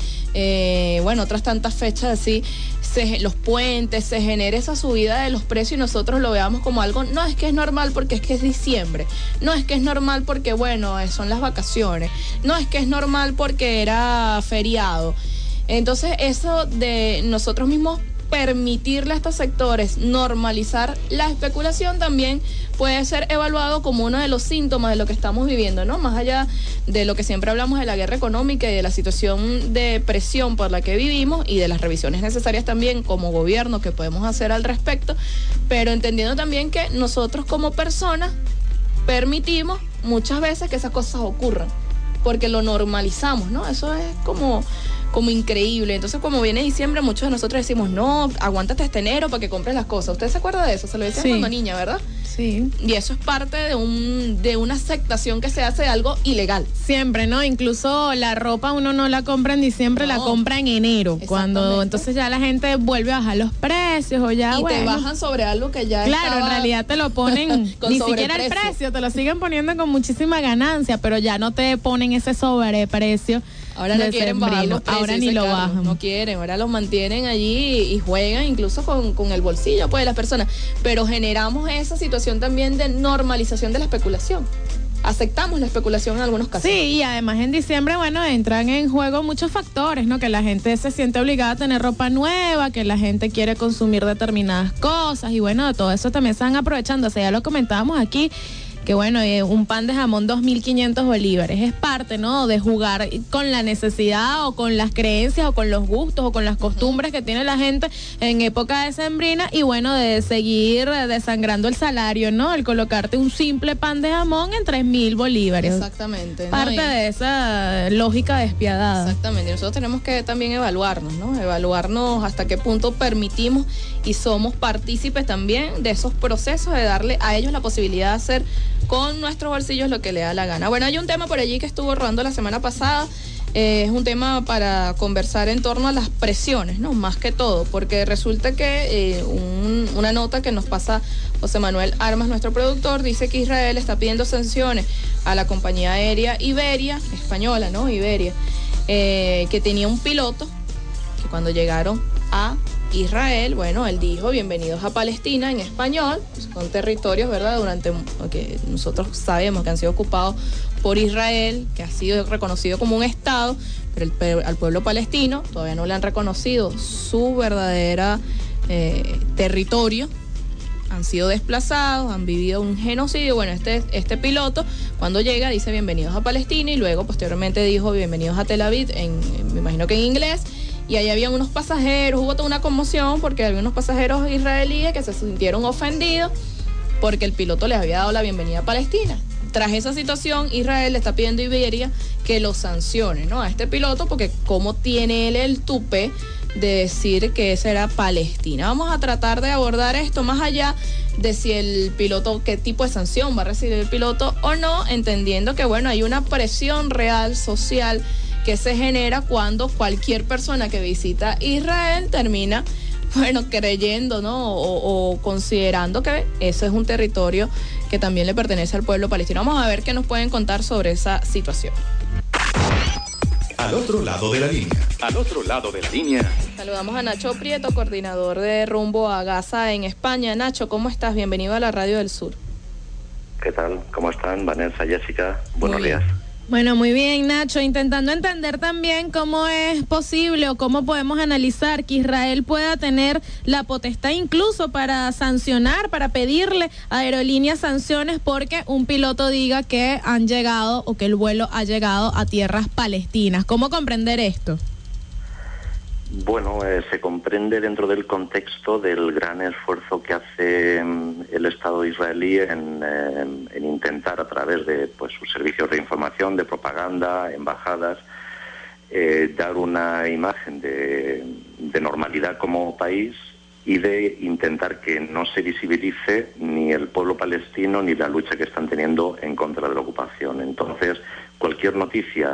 eh, bueno, otras tantas fechas así, Se, los puentes, se genere esa subida de los precios y nosotros lo veamos como algo, no es que es normal porque es que es diciembre, no es que es normal porque, bueno, son las vacaciones, no es que es normal porque era feriado. Entonces, eso de nosotros mismos permitirle a estos sectores normalizar la especulación también puede ser evaluado como uno de los síntomas de lo que estamos viviendo, ¿no? Más allá de lo que siempre hablamos de la guerra económica y de la situación de presión por la que vivimos y de las revisiones necesarias también como gobierno que podemos hacer al respecto, pero entendiendo también que nosotros como personas permitimos muchas veces que esas cosas ocurran, porque lo normalizamos, ¿no? Eso es como... como increíble. Entonces, como viene diciembre, muchos de nosotros decimos, no, aguántate este enero para que compres las cosas. ¿Usted se acuerda de eso? Se lo decía sí. cuando niña, ¿verdad? Sí. Y eso es parte de un de una aceptación que se hace de algo ilegal. Siempre, ¿no? Incluso la ropa uno no la compra en diciembre, no. la compra en enero. Cuando entonces ya la gente vuelve a bajar los precios o ya, y bueno. te bajan sobre algo que ya Claro, estaba... en realidad te lo ponen, ni siquiera el precio, te lo siguen poniendo con muchísima ganancia, pero ya no te ponen ese sobreprecio. Ahora no quieren bajar los precios, ahora ni lo Carlos, bajan. No quieren, ahora los mantienen allí y juegan incluso con, con el bolsillo pues, de las personas. Pero generamos esa situación también de normalización de la especulación. Aceptamos la especulación en algunos casos. Sí, y además en diciembre, bueno, entran en juego muchos factores, ¿no? Que la gente se siente obligada a tener ropa nueva, que la gente quiere consumir determinadas cosas y bueno, de todo eso también se van aprovechando. O sea, ya lo comentábamos aquí, que bueno, eh, un pan de jamón dos mil quinientos bolívares es parte, ¿no?, de jugar con la necesidad o con las creencias o con los gustos o con las costumbres que tiene la gente en época decembrina y bueno, de seguir desangrando el salario, ¿no?, el colocarte un simple pan de jamón en tres mil bolívares. Exactamente. Parte ¿no? y... de esa lógica despiadada. Exactamente, y nosotros tenemos que también evaluarnos, ¿no?, evaluarnos hasta qué punto permitimos y somos partícipes también de esos procesos, de darle a ellos la posibilidad de hacer con nuestros bolsillos lo que le da la gana. Bueno, hay un tema por allí que estuvo rodando la semana pasada, eh, es un tema para conversar en torno a las presiones, ¿no?, más que todo, porque resulta que eh, un, una nota que nos pasa José Manuel Armas, nuestro productor, dice que Israel está pidiendo sanciones a la compañía aérea Iberia, española, ¿no?, Iberia, eh, que tenía un piloto que cuando llegaron a Israel, bueno, él dijo bienvenidos a Palestina en español, son territorios, ¿verdad?, durante, que nosotros sabemos que han sido ocupados por Israel, que ha sido reconocido como un estado, pero el, pero al pueblo palestino todavía no le han reconocido su verdadera eh, territorio, han sido desplazados, han vivido un genocidio. Bueno, este, este piloto cuando llega dice bienvenidos a Palestina y luego posteriormente dijo bienvenidos a Tel Aviv, en, me imagino que en inglés. Y ahí había unos pasajeros, hubo toda una conmoción porque había unos pasajeros israelíes que se sintieron ofendidos porque el piloto les había dado la bienvenida a Palestina. Tras esa situación, Israel le está pidiendo a Iberia que lo sancione, ¿no?, a este piloto, porque cómo tiene él el tupé de decir que esa era Palestina. Vamos a tratar de abordar esto más allá de si el piloto, qué tipo de sanción va a recibir el piloto o no, entendiendo que, bueno, hay una presión real, social, que se genera cuando cualquier persona que visita Israel termina, bueno, creyendo, ¿no?, o, o considerando que ese es un territorio que también le pertenece al pueblo palestino. Vamos a ver qué nos pueden contar sobre esa situación. Al otro lado de la línea. Al otro lado de la línea. Saludamos a Nacho Prieto, coordinador de Rumbo a Gaza en España. Nacho, ¿cómo estás? Bienvenido a la Radio del Sur. ¿Qué tal? ¿Cómo están? Vanessa, Jessica, buenos Muy días. Bueno, muy bien, Nacho, intentando entender también cómo es posible o cómo podemos analizar que Israel pueda tener la potestad incluso para sancionar, para pedirle a aerolíneas sanciones porque un piloto diga que han llegado o que el vuelo ha llegado a tierras palestinas. ¿Cómo comprender esto? Bueno, eh, se comprende dentro del contexto del gran esfuerzo que hace mm, el Estado israelí en, eh, en intentar a través de pues, sus servicios de información, de propaganda, embajadas, eh, dar una imagen de, de normalidad como país y de intentar que no se visibilice ni el pueblo palestino ni la lucha que están teniendo en contra de la ocupación. Entonces, cualquier noticia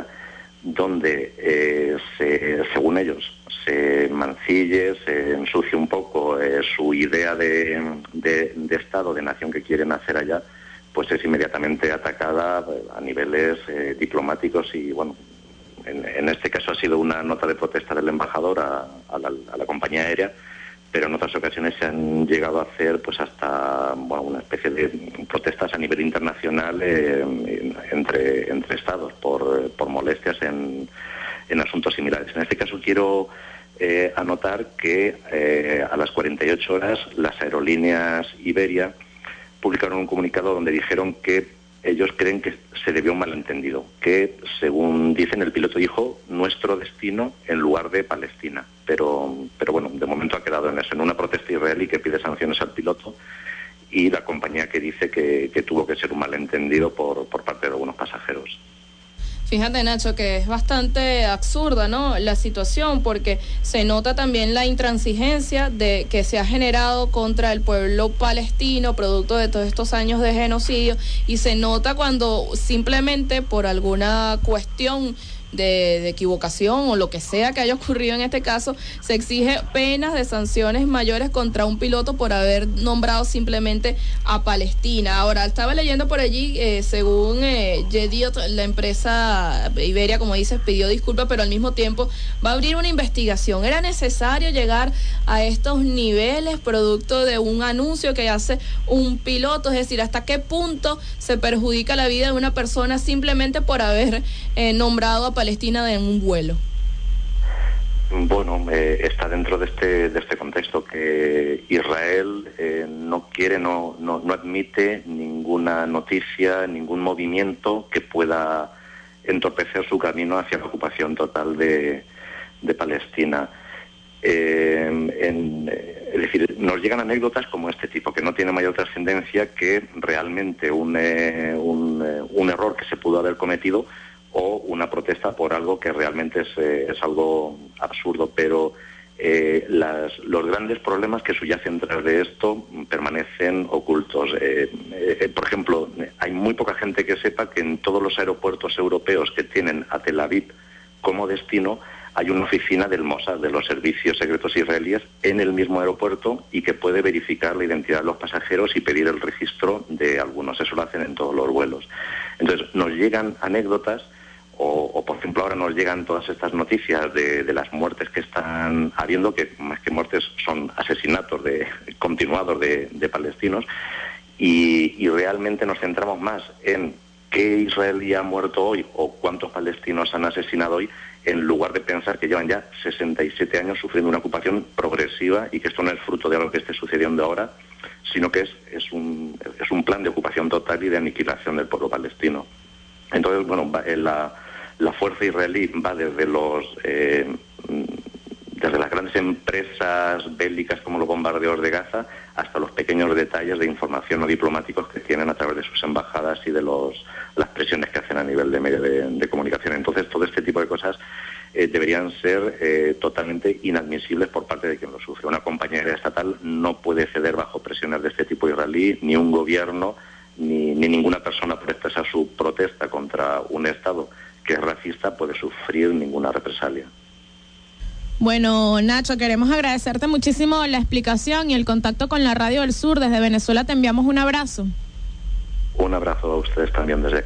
donde, eh, se, según ellos, se mancille, se ensucie un poco eh, su idea de, de, de Estado, de nación que quieren hacer allá, pues es inmediatamente atacada a niveles eh, diplomáticos y, bueno, en, en este caso ha sido una nota de protesta del embajador a, a, la, a la compañía aérea, pero en otras ocasiones se han llegado a hacer pues hasta bueno, una especie de protestas a nivel internacional eh, entre, entre estados por, por molestias en, en asuntos similares. En este caso quiero eh, anotar que eh, a las cuarenta y ocho horas las aerolíneas Iberia publicaron un comunicado donde dijeron que ellos creen que se debió un malentendido, que según dicen el piloto dijo nuestro destino en lugar de Palestina, pero pero bueno, de momento ha quedado en eso, en una protesta israelí que pide sanciones al piloto y la compañía que dice que, que tuvo que ser un malentendido por, por parte de algunos pasajeros. Fíjate, Nacho, que es bastante absurda, ¿no?, la situación, porque se nota también la intransigencia de que se ha generado contra el pueblo palestino, producto de todos estos años de genocidio, y se nota cuando simplemente por alguna cuestión de, de equivocación o lo que sea que haya ocurrido en este caso, se exige penas de sanciones mayores contra un piloto por haber nombrado simplemente a Palestina. Ahora, estaba leyendo por allí, eh, según eh, Yediot, la empresa Iberia, como dices, pidió disculpas, pero al mismo tiempo va a abrir una investigación. ¿Era necesario llegar a estos niveles producto de un anuncio que hace un piloto? Es decir, ¿hasta qué punto se perjudica la vida de una persona simplemente por haber eh, nombrado a Palestina en un vuelo? Bueno, eh, está dentro de este de este contexto que Israel eh, no quiere, no, no no admite ninguna noticia, ningún movimiento que pueda entorpecer su camino hacia la ocupación total de, de Palestina. Eh, en, es decir, nos llegan anécdotas como este tipo, que no tiene mayor trascendencia que realmente un, eh, un, eh, un error que se pudo haber cometido o una protesta por algo que realmente es, eh, es algo absurdo, pero eh, las, los grandes problemas que subyacen detrás de esto permanecen ocultos. Eh, eh, por ejemplo, hay muy poca gente que sepa que en todos los aeropuertos europeos que tienen a Tel Aviv como destino hay una oficina del Mossad, de los servicios secretos israelíes, en el mismo aeropuerto y que puede verificar la identidad de los pasajeros y pedir el registro de algunos. Eso lo hacen en todos los vuelos. Entonces, nos llegan anécdotas O, o, por ejemplo, ahora nos llegan todas estas noticias de, de las muertes que están habiendo, que más que muertes son asesinatos de, continuados de, de palestinos, y, y realmente nos centramos más en qué israelí ha muerto hoy o cuántos palestinos han asesinado hoy, en lugar de pensar que llevan ya sesenta y siete años sufriendo una ocupación progresiva y que esto no es fruto de algo que esté sucediendo ahora, sino que es, es, un, es un plan de ocupación total y de aniquilación del pueblo palestino. Entonces, bueno, la... La fuerza israelí va desde los eh, desde las grandes empresas bélicas como los bombardeos de Gaza hasta los pequeños detalles de información o diplomáticos que tienen a través de sus embajadas y de los las presiones que hacen a nivel de medio de, de comunicación. Entonces, todo este tipo de cosas eh, deberían ser eh, totalmente inadmisibles por parte de quien lo sufre. Una compañía aérea estatal no puede ceder bajo presiones de este tipo israelí, ni un gobierno, ni, ni ninguna persona por expresar su protesta contra un Estado que es racista puede sufrir ninguna represalia. Bueno, Nacho, queremos agradecerte muchísimo la explicación y el contacto con la Radio del Sur. Desde Venezuela te enviamos un abrazo. Un abrazo a ustedes también desde acá.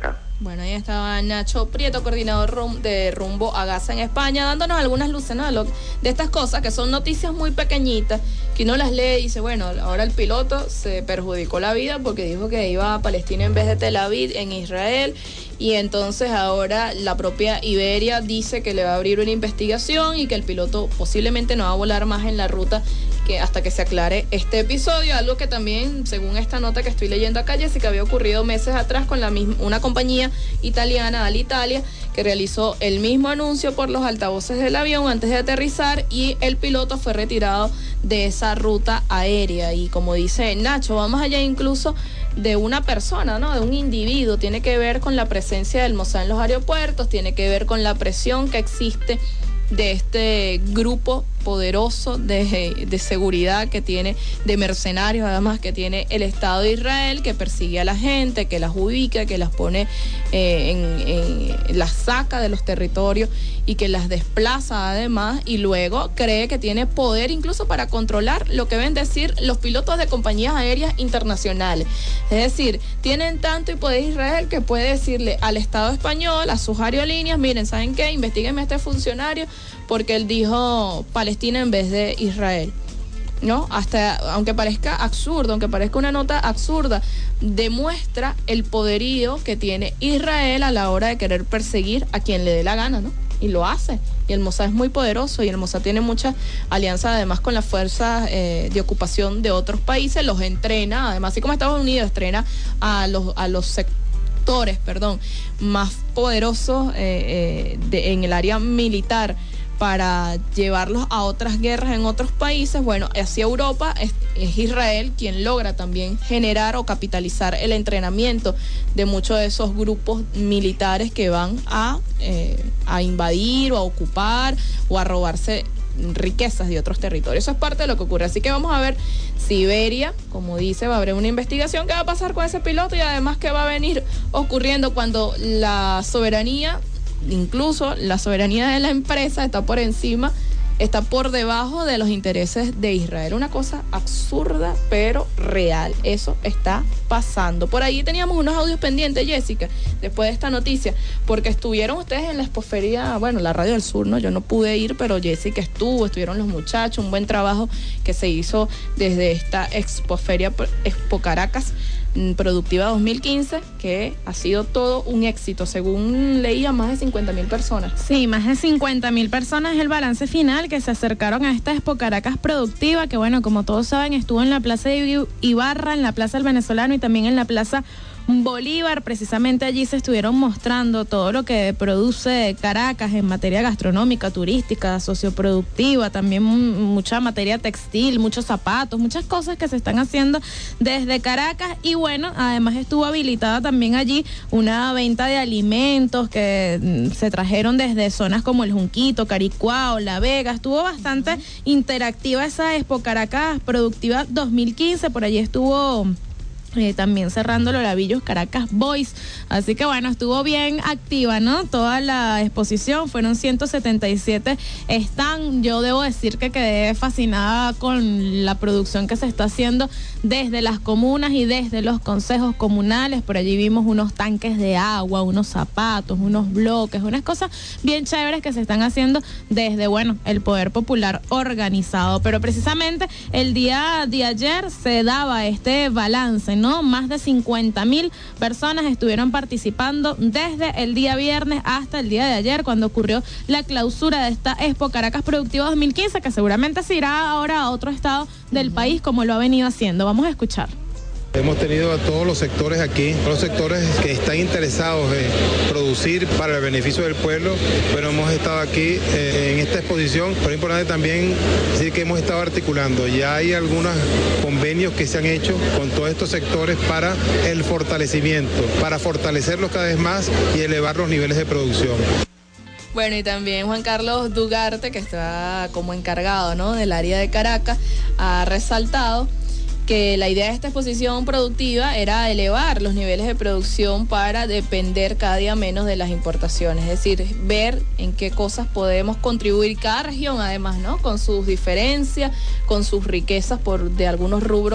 Bueno, ahí estaba Nacho Prieto, coordinador rum, de Rumbo a Gaza en España, dándonos algunas luces, ¿no? de, lo, de estas cosas que son noticias muy pequeñitas, que uno las lee y dice, bueno, ahora el piloto se perjudicó la vida porque dijo que iba a Palestina en vez de Tel Aviv, en Israel, y entonces ahora la propia Iberia dice que le va a abrir una investigación y que el piloto posiblemente no va a volar más en la ruta que hasta que se aclare este episodio, algo que también, según esta nota que estoy leyendo acá, Jessica, había ocurrido meses atrás con la misma, una compañía italiana, Alitalia, que realizó el mismo anuncio por los altavoces del avión antes de aterrizar y el piloto fue retirado de esa ruta aérea. Y como dice Nacho, va más allá incluso de una persona, ¿no? De un individuo, tiene que ver con la presencia del Mossad en los aeropuertos, tiene que ver con la presión que existe de este grupo poderoso de, de seguridad que tiene, de mercenarios además que tiene el Estado de Israel, que persigue a la gente, que las ubica, que las pone eh, en, en las saca de los territorios y que las desplaza además, y luego cree que tiene poder incluso para controlar lo que ven decir los pilotos de compañías aéreas internacionales. Es decir, tienen tanto poder Israel que puede decirle al Estado español, a sus aerolíneas, miren, ¿saben qué? Investíguenme a este funcionario porque él dijo Palestina en vez de Israel, ¿no? Hasta, aunque parezca absurdo, aunque parezca una nota absurda, demuestra el poderío que tiene Israel a la hora de querer perseguir a quien le dé la gana, ¿no? Y lo hace. Y el Mossad es muy poderoso y el Mossad tiene mucha alianza además con las fuerzas eh, de ocupación de otros países, los entrena, además, así como Estados Unidos entrena a los, a los sectores, perdón, más poderosos eh, eh, de, en el área militar, para llevarlos a otras guerras en otros países. Bueno, hacia Europa es, es Israel quien logra también generar o capitalizar el entrenamiento de muchos de esos grupos militares que van a, eh, a invadir o a ocupar o a robarse riquezas de otros territorios. Eso es parte de lo que ocurre. Así que vamos a ver si Iberia, como dice, va a haber una investigación, qué va a pasar con ese piloto y además qué va a venir ocurriendo cuando la soberanía, incluso la soberanía de la empresa está por encima, está por debajo de los intereses de Israel. Una cosa absurda, pero real. Eso está pasando. Por ahí teníamos unos audios pendientes, Jessica, después de esta noticia, porque estuvieron ustedes en la expoferia, bueno, la Radio del Sur, ¿no? Yo no pude ir, pero Jessica estuvo, estuvieron los muchachos, un buen trabajo que se hizo desde esta expoferia Expo Caracas Productiva dos mil quince, que ha sido todo un éxito, según leía, más de cincuenta mil personas. Sí, más de cincuenta mil personas es el balance final que se acercaron a esta Expo Caracas Productiva, que bueno, como todos saben, estuvo en la Plaza de Ibarra, en la Plaza del Venezolano y también en la Plaza Bolívar. Precisamente allí se estuvieron mostrando todo lo que produce Caracas en materia gastronómica, turística, socioproductiva, también mucha materia textil, muchos zapatos, muchas cosas que se están haciendo desde Caracas. Y bueno, además estuvo habilitada también allí una venta de alimentos que se trajeron desde zonas como el Junquito, Caricuao, La Vega. Estuvo bastante interactiva esa Expo Caracas Productiva dos mil quince. Por allí estuvo Eh, también cerrando los Lavillos Caracas Boys, así que bueno, estuvo bien activa, ¿no? Toda la exposición, fueron ciento setenta y siete stands. Yo debo decir que quedé fascinada con la producción que se está haciendo desde las comunas y desde los consejos comunales. Por allí vimos unos tanques de agua, unos zapatos, unos bloques, unas cosas bien chéveres que se están haciendo desde, bueno, el poder popular organizado. Pero precisamente el día de ayer se daba este balance, ¿no? Más de cincuenta mil personas estuvieron participando desde el día viernes hasta el día de ayer, cuando ocurrió la clausura de esta Expo Caracas Productiva dos mil quince, que seguramente se irá ahora a otro estado del uh-huh. país, como lo ha venido haciendo. Vamos a escuchar. Hemos tenido a todos los sectores aquí, todos los sectores que están interesados en producir para el beneficio del pueblo. Bueno, hemos estado aquí eh, en esta exposición, pero es importante también decir que hemos estado articulando. Ya hay algunos convenios que se han hecho con todos estos sectores para el fortalecimiento, para fortalecerlos cada vez más y elevar los niveles de producción. Bueno, y también Juan Carlos Dugarte, que está como encargado, ¿no?, del área de Caracas, ha resaltado que la idea de esta exposición productiva era elevar los niveles de producción para depender cada día menos de las importaciones, es decir, ver en qué cosas podemos contribuir cada región, además, ¿no?, con sus diferencias, con sus riquezas por de algunos rubros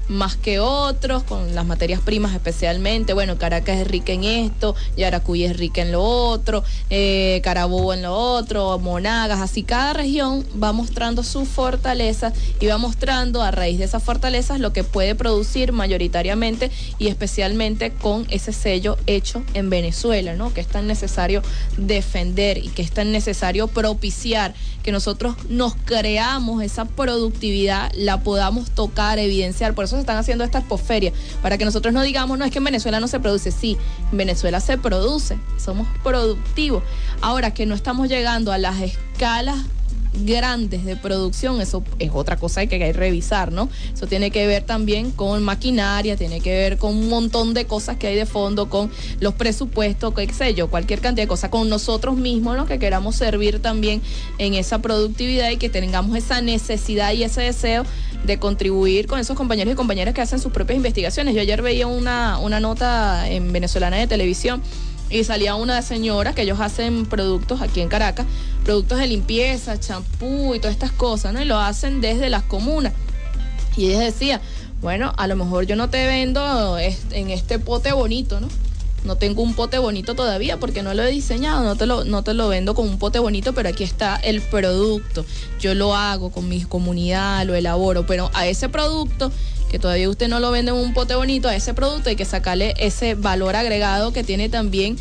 más que otros, con las materias primas especialmente. Bueno, Caracas es rica en esto, Yaracuy es rica en lo otro, eh, Carabobo en lo otro, Monagas, así cada región va mostrando su fortaleza y va mostrando a raíz de esas fortalezas lo que puede producir mayoritariamente y especialmente con ese sello hecho en Venezuela, ¿no? Que es tan necesario defender y que es tan necesario propiciar que nosotros nos creamos esa productividad, la podamos tocar, evidenciar. Por eso se están haciendo estas expoferias, para que nosotros no digamos, no, es que en Venezuela no se produce. Sí, en Venezuela se produce, somos productivos. Ahora que no estamos llegando a las escalas grandes de producción, eso es otra cosa que hay que revisar, ¿no? Eso tiene que ver también con maquinaria, tiene que ver con un montón de cosas que hay de fondo, con los presupuestos, qué sé yo, cualquier cantidad de cosas, con nosotros mismos, ¿no? Que queramos servir también en esa productividad y que tengamos esa necesidad y ese deseo de contribuir con esos compañeros y compañeras que hacen sus propias investigaciones. Yo ayer veía una, una nota en Venezolana de Televisión y salía una señora que ellos hacen productos aquí en Caracas, productos de limpieza, champú y todas estas cosas, ¿no? Y lo hacen desde las comunas. Y ella decía, bueno, a lo mejor yo no te vendo en este pote bonito, ¿no? No tengo un pote bonito todavía porque no lo he diseñado, no te lo, no te lo vendo con un pote bonito, pero aquí está el producto. Yo lo hago con mi comunidad, lo elaboro, pero a ese producto, que todavía usted no lo vende en un pote bonito, a ese producto hay que sacarle ese valor agregado que tiene también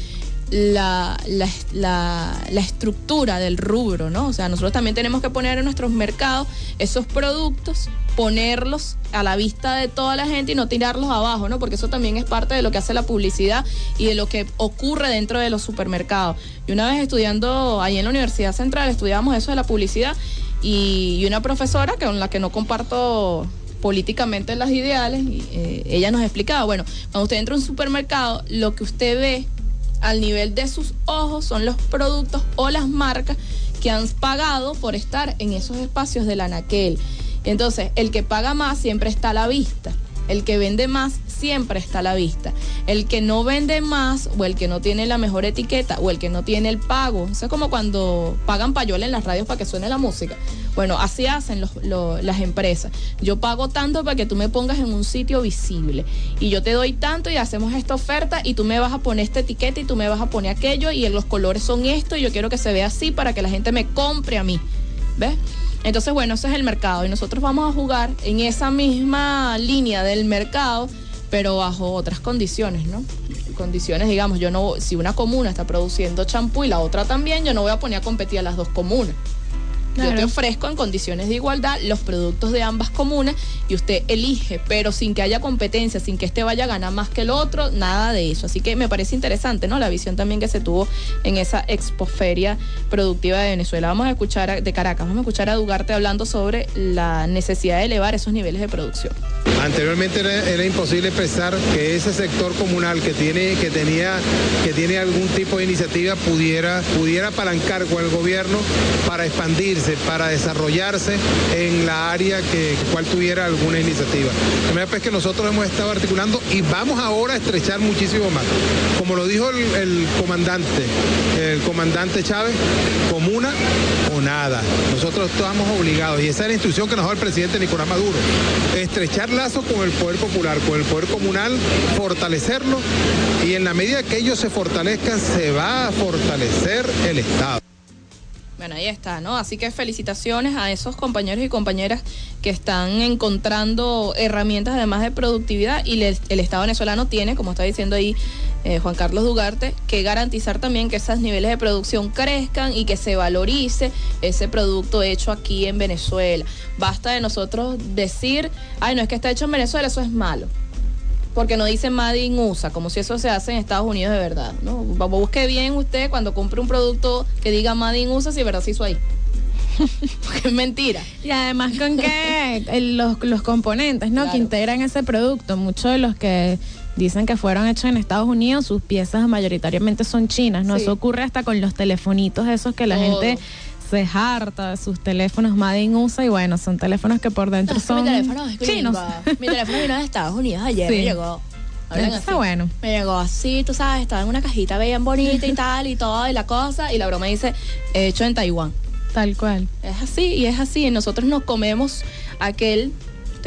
la, la, la, la estructura del rubro, ¿no? O sea, nosotros también tenemos que poner en nuestros mercados esos productos, ponerlos a la vista de toda la gente y no tirarlos abajo, ¿no? Porque eso también es parte de lo que hace la publicidad y de lo que ocurre dentro de los supermercados. Y una vez estudiando ahí en la Universidad Central, estudiábamos eso de la publicidad y, y una profesora que con la que no comparto políticamente las ideales, y, eh, ella nos explicaba, bueno, cuando usted entra a un supermercado, lo que usted ve al nivel de sus ojos son los productos o las marcas que han pagado por estar en esos espacios del anaquel. Entonces, el que paga más siempre está a la vista, el que vende más siempre está a la vista, el que no vende más o el que no tiene la mejor etiqueta o el que no tiene el pago, eso es como cuando pagan payola en las radios para que suene la música. Bueno, así hacen los, los, las empresas. Yo pago tanto para que tú me pongas en un sitio visible y yo te doy tanto y hacemos esta oferta y tú me vas a poner esta etiqueta y tú me vas a poner aquello y los colores son esto y yo quiero que se vea así para que la gente me compre a mí, ¿ves? Entonces, bueno, ese es el mercado y nosotros vamos a jugar en esa misma línea del mercado, pero bajo otras condiciones, ¿no? Condiciones, digamos, yo no, si una comuna está produciendo champú y la otra también, yo no voy a poner a competir a las dos comunas. Claro. Yo te ofrezco en condiciones de igualdad los productos de ambas comunas y usted elige, pero sin que haya competencia, sin que este vaya a ganar más que el otro, nada de eso. Así que me parece interesante, ¿no? La visión también que se tuvo en esa expoferia productiva de Venezuela. Vamos a escuchar a, de Caracas, vamos a escuchar a Dugarte hablando sobre la necesidad de elevar esos niveles de producción. Anteriormente era, era imposible pensar que ese sector comunal que tiene, que tenía, que tiene algún tipo de iniciativa pudiera, pudiera apalancar con el gobierno para expandirse, para desarrollarse en la área que cual tuviera alguna iniciativa. La verdad es que nosotros hemos estado articulando y vamos ahora a estrechar muchísimo más. Como lo dijo el, el comandante, el comandante Chávez, comuna o nada. Nosotros estamos obligados, y esa es la instrucción que nos dio el presidente Nicolás Maduro, estrechar lazos con el poder popular, con el poder comunal, fortalecerlo, y en la medida que ellos se fortalezcan, se va a fortalecer el Estado. Bueno, ahí está, ¿no? Así que felicitaciones a esos compañeros y compañeras que están encontrando herramientas además de productividad y les, el Estado venezolano tiene, como está diciendo ahí eh, Juan Carlos Dugarte, que garantizar también que esos niveles de producción crezcan y que se valorice ese producto hecho aquí en Venezuela. Basta de nosotros decir, ay, no es que está hecho en Venezuela, eso es malo. Porque no dice Made in U S A, como si eso se hace en Estados Unidos de verdad, ¿no? Busque bien usted cuando compre un producto que diga Made in U S A si de verdad se hizo ahí. Porque es mentira. Y además con que los, los componentes, ¿no? Claro. Que integran ese producto, muchos de los que dicen que fueron hechos en Estados Unidos, sus piezas mayoritariamente son chinas, ¿no? Sí. Eso ocurre hasta con los telefonitos esos que la Todo. gente se harta de sus teléfonos Made in U S A y bueno, son teléfonos que por dentro no, son mi teléfono es chinos. Mi teléfono vino de Estados Unidos ayer, sí. me llegó. Está bueno. Me llegó así, tú sabes, estaba en una cajita bien bonita y tal y todo y la cosa y la broma dice hecho en Taiwán. Tal cual. Es así y es así. Y nosotros nos comemos aquel, usted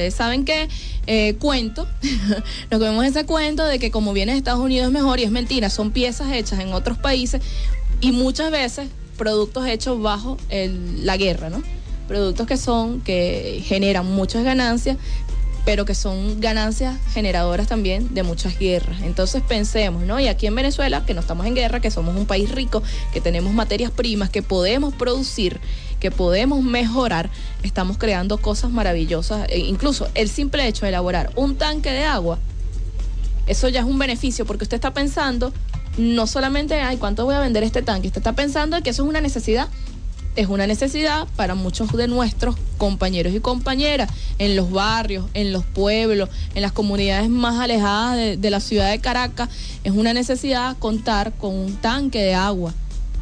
ustedes saben que eh, cuento, nos comemos ese cuento de que como viene de Estados Unidos es mejor, y es mentira, son piezas hechas en otros países y muchas veces productos hechos bajo el, la guerra, ¿no? Productos que son, que generan muchas ganancias, pero que son ganancias generadoras también de muchas guerras. Entonces pensemos, ¿no? Y aquí en Venezuela, que no estamos en guerra, que somos un país rico, que tenemos materias primas, que podemos producir, que podemos mejorar, estamos creando cosas maravillosas. E incluso el simple hecho de elaborar un tanque de agua, eso ya es un beneficio, porque usted está pensando no solamente, ay, ¿cuánto voy a vender este tanque? Usted está pensando que eso es una necesidad. Es una necesidad para muchos de nuestros compañeros y compañeras en los barrios, en los pueblos, en las comunidades más alejadas de, de la ciudad de Caracas. Es una necesidad contar con un tanque de agua.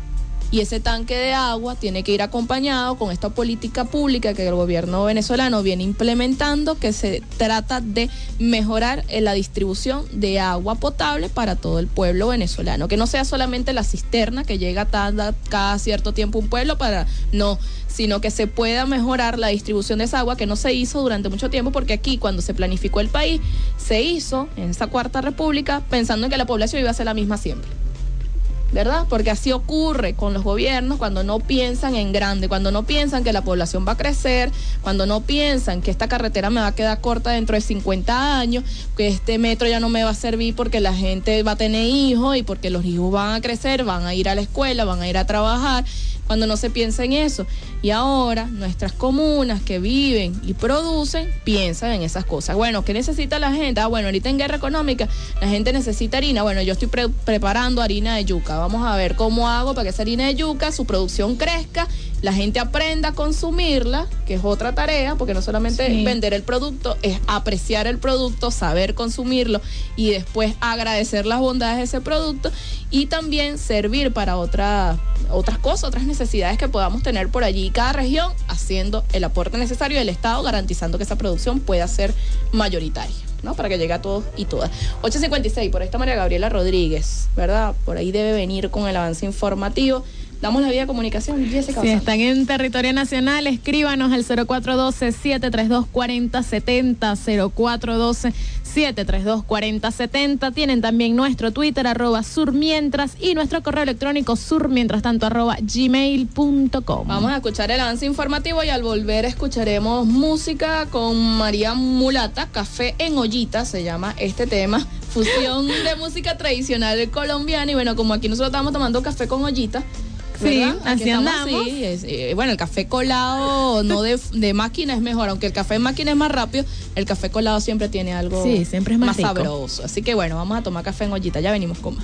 Y ese tanque de agua tiene que ir acompañado con esta política pública que el gobierno venezolano viene implementando, que se trata de mejorar la distribución de agua potable para todo el pueblo venezolano. Que no sea solamente la cisterna que llega cada, cada cierto tiempo a un pueblo para... No, sino que se pueda mejorar la distribución de esa agua que no se hizo durante mucho tiempo, porque aquí cuando se planificó el país, se hizo en esa Cuarta República pensando en que la población iba a ser la misma siempre. ¿Verdad? Porque así ocurre con los gobiernos cuando no piensan en grande, cuando no piensan que la población va a crecer, cuando no piensan que esta carretera me va a quedar corta dentro de cincuenta años, que este metro ya no me va a servir porque la gente va a tener hijos y porque los hijos van a crecer, van a ir a la escuela, van a ir a trabajar, cuando no se piensa en eso. Y ahora nuestras comunas que viven y producen piensan en esas cosas. Bueno, ¿qué necesita la gente? Ah, bueno, ahorita en guerra económica la gente necesita harina. Bueno, yo estoy pre- preparando harina de yuca. Vamos a ver cómo hago para que esa harina de yuca, su producción crezca, la gente aprenda a consumirla, que es otra tarea, porque no solamente sí. vender el producto, es apreciar el producto, saber consumirlo y después agradecer las bondades de ese producto, y también servir para otra, otras cosas, otras necesidades que podamos tener por allí. Cada región haciendo el aporte necesario del Estado, garantizando que esa producción pueda ser mayoritaria, ¿no? Para que llegue a todos y todas. ocho cincuenta y seis, por ahí está María Gabriela Rodríguez, ¿verdad? Por ahí debe venir con el avance informativo. Damos la vía de comunicación, Jessica. Si están en territorio nacional, escríbanos al cero cuatro uno dos, siete tres dos, cuatro cero siete cero, cero cuatro uno dos, siete tres dos, cuatro cero siete cero. Tienen también nuestro Twitter, arroba surmientras, y nuestro correo electrónico surmientrastanto, arroba gmail punto com. Vamos a escuchar el avance informativo y al volver escucharemos música con María Mulata, Café en Ollita, se llama este tema, fusión de música tradicional colombiana. Y bueno, como aquí nosotros estamos tomando café con ollita, sí, ¿verdad? así andamos. Así, es, eh, bueno, el café colado no de, de máquina es mejor, aunque el café en máquina es más rápido, el café colado siempre tiene algo sí, siempre es más, más rico. sabroso. Así que bueno, vamos a tomar café en ollita, ya venimos con más.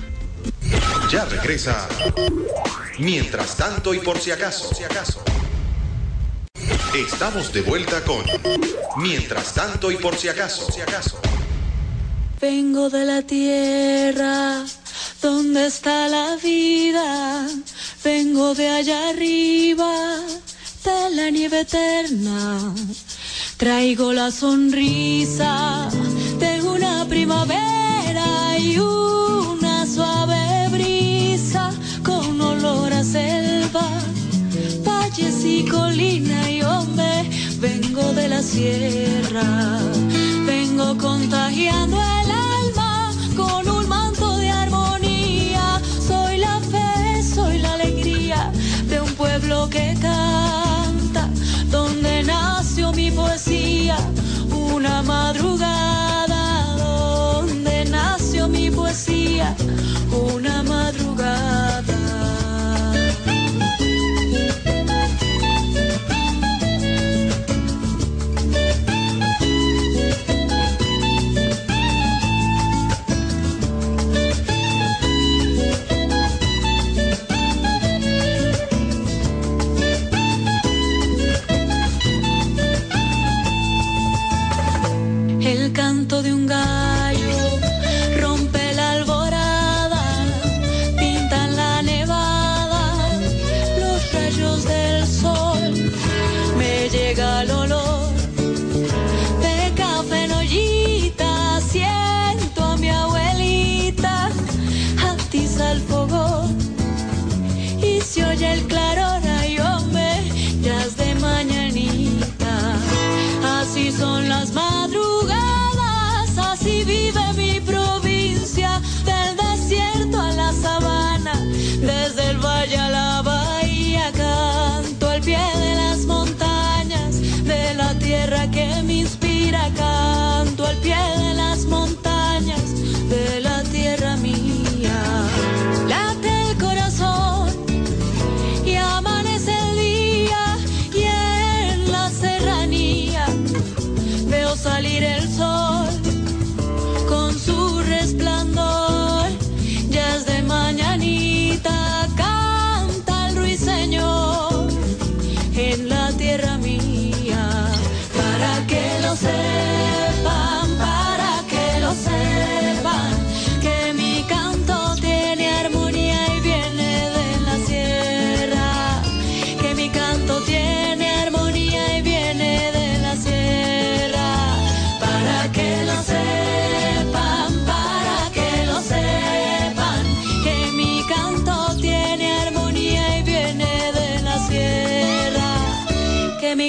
Ya regresa. Mientras tanto y por si acaso. Estamos de vuelta con Mientras tanto y por si acaso. Vengo de la tierra donde está la vida, vengo de allá arriba, de la nieve eterna, traigo la sonrisa de una primavera y una suave brisa con olor a selva, valles y colina, y hombre, vengo de la sierra, vengo contagiando el alma con un manto de armonía, soy la fe, soy la alegría de un pueblo que canta, donde nació mi poesía, una madrugada, donde nació mi poesía, una madrugada.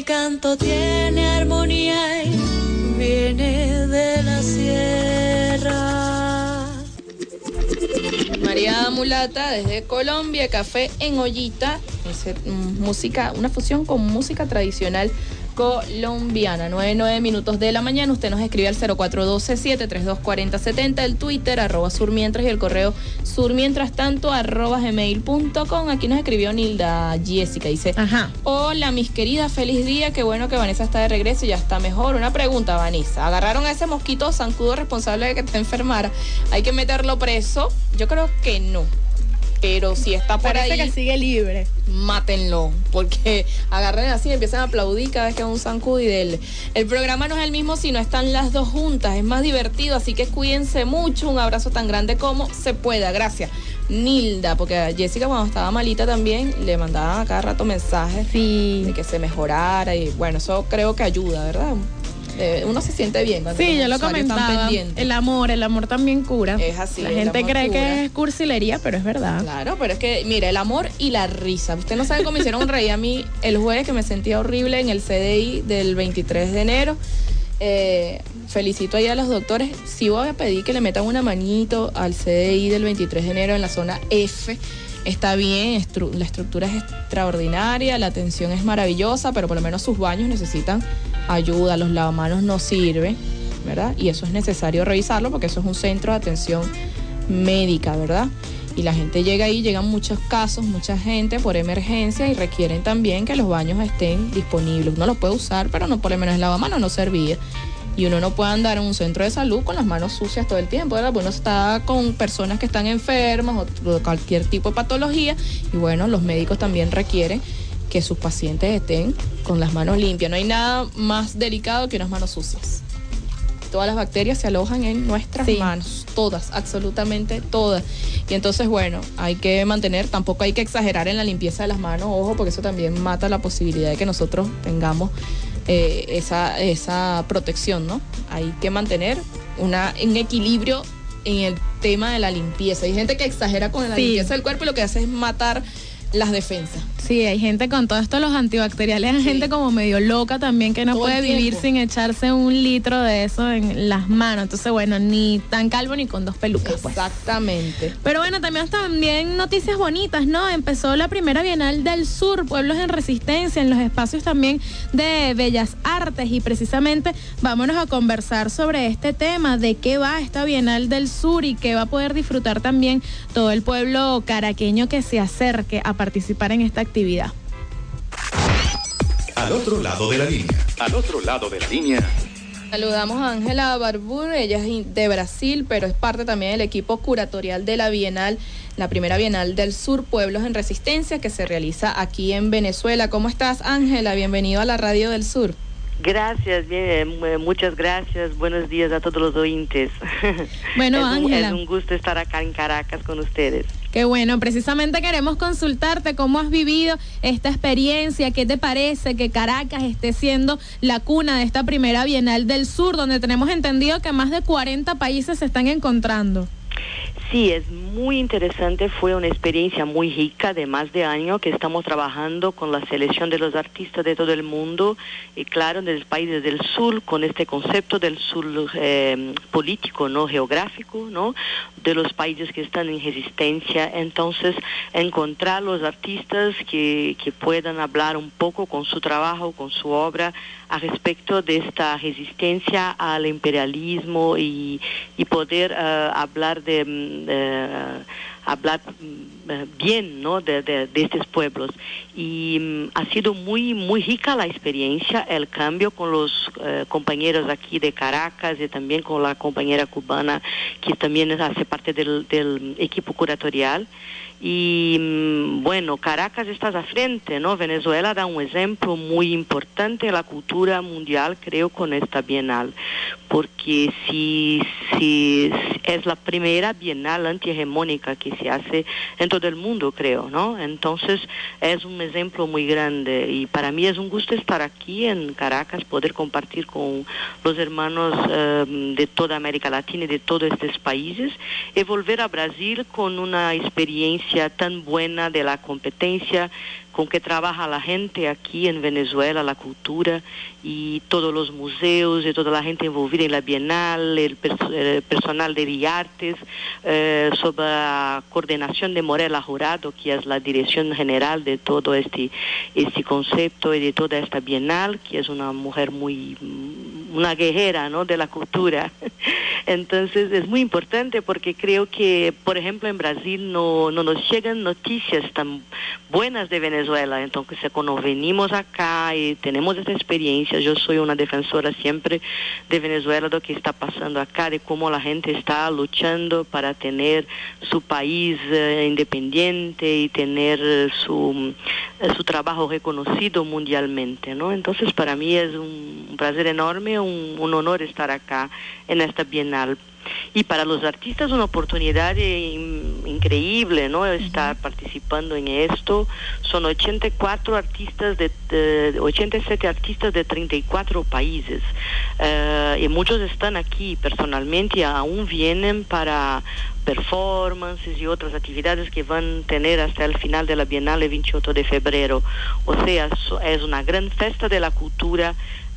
canto tiene armonía y viene de la sierra. María Mulata desde Colombia, café en ollita, música, una fusión con música tradicional colombiana. nueve, nueve minutos de la mañana. Usted nos escribe al cero cuatro uno dos, siete tres dos, cuatro cero siete cero, el Twitter, arroba surmientras, y el correo surmientras tanto, arroba gmail punto com. Aquí nos escribió Nilda Jessica, dice, ajá, hola mis queridas, feliz día, qué bueno que Vanessa está de regreso y ya está mejor. Una pregunta, Vanessa, ¿agarraron a ese mosquito zancudo responsable de que te enfermara? ¿Hay que meterlo preso? Yo creo que no. Pero si está por Parece ahí, que sigue libre, mátenlo, porque agarren así y empiezan a aplaudir cada vez que es un zancudo y denle. El programa no es el mismo si no están las dos juntas, es más divertido, así que cuídense mucho, un abrazo tan grande como se pueda. Gracias, Nilda, porque a Jessica cuando estaba malita también le mandaban a cada rato mensajes, sí, de que se mejorara, y bueno, eso creo que ayuda, ¿verdad? Eh, uno se siente bien cuando sí, yo lo usuarios están comentaba, pendientes. el amor, el amor también cura. Es así. La el gente amor cree cura. que es cursilería, pero es verdad. Claro, pero es que, mira, el amor y la risa. Usted no sabe cómo me hicieron reír a mí el jueves, que me sentía horrible en el C D I del veintitrés de enero. Eh, felicito ahí a los doctores. Sí voy a pedir que le metan una manito al C D I del veintitrés de enero en la zona F. Está bien, estru- la estructura es extraordinaria, la atención es maravillosa, pero por lo menos sus baños necesitan ayuda, los lavamanos no sirven, ¿verdad? Y eso es necesario revisarlo porque eso es un centro de atención médica, ¿verdad? Y la gente llega ahí, llegan muchos casos, mucha gente por emergencia y requieren también que los baños estén disponibles. Uno los puede usar, pero no, por lo menos el lavamanos no servía. Y uno no puede andar en un centro de salud con las manos sucias todo el tiempo, ¿verdad? Porque uno está con personas que están enfermas o de cualquier tipo de patología, y bueno, los médicos también requieren que sus pacientes estén con las manos limpias. No hay nada más delicado que unas manos sucias. Todas las bacterias se alojan en nuestras sí. manos, todas, absolutamente todas. Y entonces, bueno, hay que mantener, tampoco hay que exagerar en la limpieza de las manos, ojo, porque eso también mata la posibilidad de que nosotros tengamos eh, esa, esa protección, ¿no? Hay que mantener una, un equilibrio en el tema de la limpieza. Hay gente que exagera con la sí. limpieza del cuerpo y lo que hace es matar las defensas. Sí, hay gente con todo esto, los antibacteriales, hay sí. gente como medio loca también que no todo puede vivir sin echarse un litro de eso en las manos. Entonces, bueno, ni tan calvo ni con dos pelucas. Exactamente. Pues. Pero bueno, también también noticias bonitas, ¿no? Empezó la primera Bienal del Sur, Pueblos en Resistencia, en los espacios también de Bellas Artes, y precisamente vámonos a conversar sobre este tema, de qué va esta Bienal del Sur y qué va a poder disfrutar también todo el pueblo caraqueño que se acerque a participar en esta actividad. Al otro lado de la línea. Al otro lado de la línea. Saludamos a Ángela Barbour, ella es de Brasil, pero es parte también del equipo curatorial de la Bienal, la primera Bienal del Sur, Pueblos en Resistencia, que se realiza aquí en Venezuela. ¿Cómo estás, Ángela? Bienvenido a la Radio del Sur. Gracias, bien, muchas gracias. Buenos días a todos los oyentes. Bueno, es, un, Ángela, es un gusto estar acá en Caracas con ustedes. Qué bueno, precisamente queremos consultarte cómo has vivido esta experiencia, qué te parece que Caracas esté siendo la cuna de esta primera Bienal del Sur, donde tenemos entendido que más de cuarenta países se están encontrando. Sí, es muy interesante, fue una experiencia muy rica de más de año que estamos trabajando con la selección de los artistas de todo el mundo y claro, de los países del sur, con este concepto del sur eh, político, no geográfico, no, de los países que están en resistencia. Entonces, encontrar los artistas que, que puedan hablar un poco con su trabajo, con su obra, a respecto de esta resistencia al imperialismo y, y poder uh, hablar de, de uh, hablar uh, bien, ¿no? de, de, de estos pueblos. Y um, ha sido muy muy rica la experiencia, el cambio con los uh, compañeros aquí de Caracas y también con la compañera cubana que también hace parte del, del equipo curatorial. Y bueno, Caracas está a frente, ¿no? Venezuela da un ejemplo muy importante de la cultura mundial, creo, con esta Bienal, porque si, si es la primera Bienal antihegemónica que se hace en todo el mundo, creo, ¿no? Entonces es un ejemplo muy grande y para mí es un gusto estar aquí en Caracas, poder compartir con los hermanos eh, de toda América Latina y de todos estos países y volver a Brasil con una experiencia tan buena de la competencia con que trabaja la gente aquí en Venezuela, la cultura y todos los museos y toda la gente envolvida en la Bienal, el, pers- el personal de Villartes, eh, sob la coordinación de Morela Jurado, que es la dirección general de todo este, este concepto y de toda esta Bienal, que es una mujer muy, una guerrera, ¿no?, de la cultura. Entonces es muy importante porque creo que, por ejemplo, en Brasil no, no nos llegan noticias tan buenas de Venezuela. Entonces cuando venimos acá y tenemos esa experiencia, yo soy una defensora siempre de Venezuela, de lo que está pasando acá, de cómo la gente está luchando para tener su país eh, independiente y tener eh, su, eh, su trabajo reconocido mundialmente, ¿no? Entonces para mí es un, un placer enorme, un, un honor estar acá en esta Bienal. Y para los artistas una oportunidad in, increíble, ¿no? Estar uh-huh. participando en esto. Son ochenta y cuatro artistas, de, de ochenta y siete artistas de treinta y cuatro países. Uh, y muchos están aquí personalmente y aún vienen para performances y otras actividades que van a tener hasta el final de la Bienal el veintiocho de febrero. O sea, es una gran fiesta de la cultura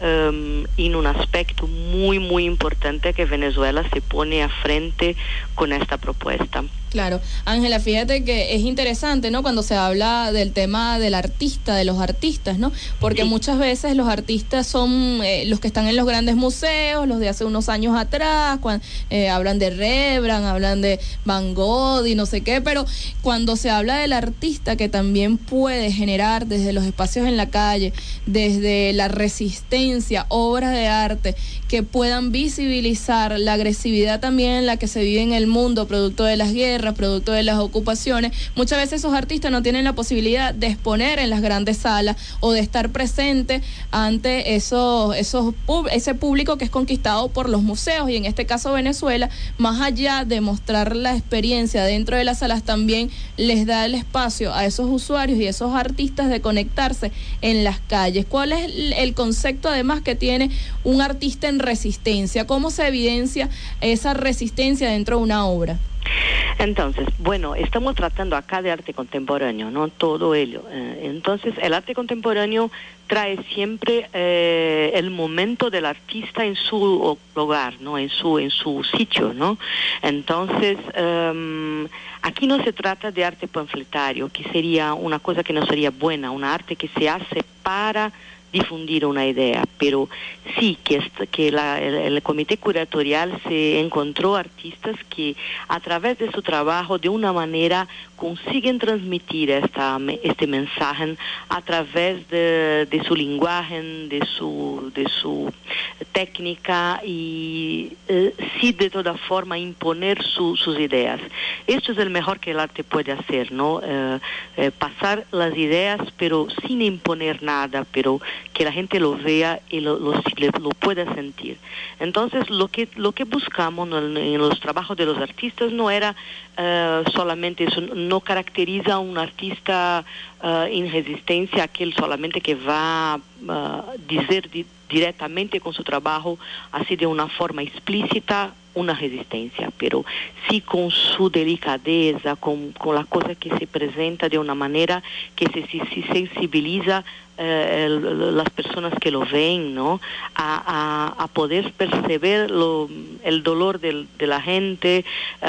um, en un aspecto muy, muy importante que Venezuela se pone a frente con esta propuesta. Claro, Ángela, fíjate que es interesante, ¿no?, cuando se habla del tema del artista, de los artistas, ¿no? Porque sí. muchas veces los artistas son eh, los que están en los grandes museos, los de hace unos años atrás, cuando, eh, hablan de Rembrandt, hablan de Van Gogh y no sé qué, pero cuando se habla del artista que también puede generar desde los espacios en la calle, desde la resistencia, obras de arte que puedan visibilizar la agresividad también en la que se vive en el mundo, producto de las guerras, producto de las ocupaciones, muchas veces esos artistas no tienen la posibilidad de exponer en las grandes salas o de estar presente ante esos, esos ese público que es conquistado por los museos, y en este caso Venezuela, más allá de mostrar la experiencia dentro de las salas, también les da el espacio a esos usuarios y esos artistas de conectarse en las calles. ¿Cuál es el concepto además que tiene un artista en resistencia? ¿Cómo se evidencia esa resistencia dentro de una obra? Entonces, bueno, estamos tratando acá de arte contemporáneo, ¿no? Todo ello. Eh, entonces, el arte contemporáneo trae siempre eh, el momento del artista en su lugar, ¿no? En su, en su sitio, ¿no? Entonces, um, aquí no se trata de arte panfletario, que sería una cosa que no sería buena, una arte que se hace para difundir una idea, pero sí que, es, que la, el, el comité curatorial se encontró artistas que a través de su trabajo de una manera consiguen transmitir esta, este mensaje a través de, de su lenguaje, de su, de su técnica y eh, sí de toda forma imponer su, sus ideas. Esto es el mejor que el arte puede hacer, ¿no? Eh, eh, pasar las ideas pero sin imponer nada, pero que la gente lo vea y lo, lo, lo pueda sentir. Entonces, lo que lo que buscamos en, en los trabajos de los artistas no era uh, solamente eso, no caracteriza a un artista uh, en resistencia aquel solamente que va a uh, decir di, directamente con su trabajo, así de una forma explícita, una resistencia, pero sí con su delicadeza, con, con la cosa que se presenta de una manera que se, se, se sensibiliza eh, el, las personas que lo ven, ¿no? A, a, a poder percibir lo, el dolor del, de la gente,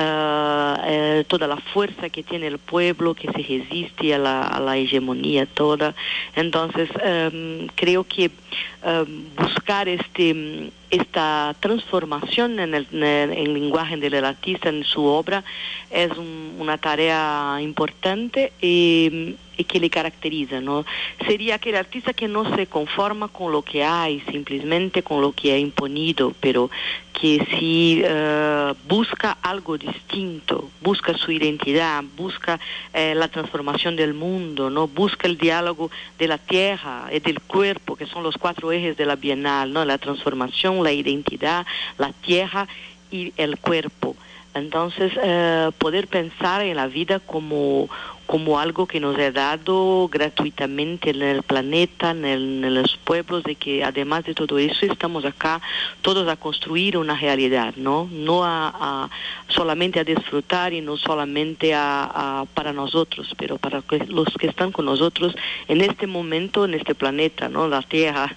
uh, eh, toda la fuerza que tiene el pueblo, que se resiste a la, a la hegemonía toda. Entonces, um, creo que um, buscar este esta transformación en el, en el lenguaje del artista, en su obra, es un, una tarea importante y, y que le caracteriza, ¿no? Sería aquel artista que no se conforma con lo que hay, simplemente con lo que ha imponido, pero que sí uh, busca algo distinto, busca su identidad, busca eh, la transformación del mundo, ¿no? Busca el diálogo de la tierra y del cuerpo, que son los cuatro ejes de la Bienal, ¿no? La transformación, la identidad, la tierra y el cuerpo. Entonces, eh, poder pensar en la vida como, como algo que nos ha dado gratuitamente en el planeta, en, el, en los pueblos, de que además de todo eso estamos acá todos a construir una realidad, no, no a, a solamente a disfrutar y no solamente a, a para nosotros, pero para que, los que están con nosotros en este momento, en este planeta, no, la Tierra.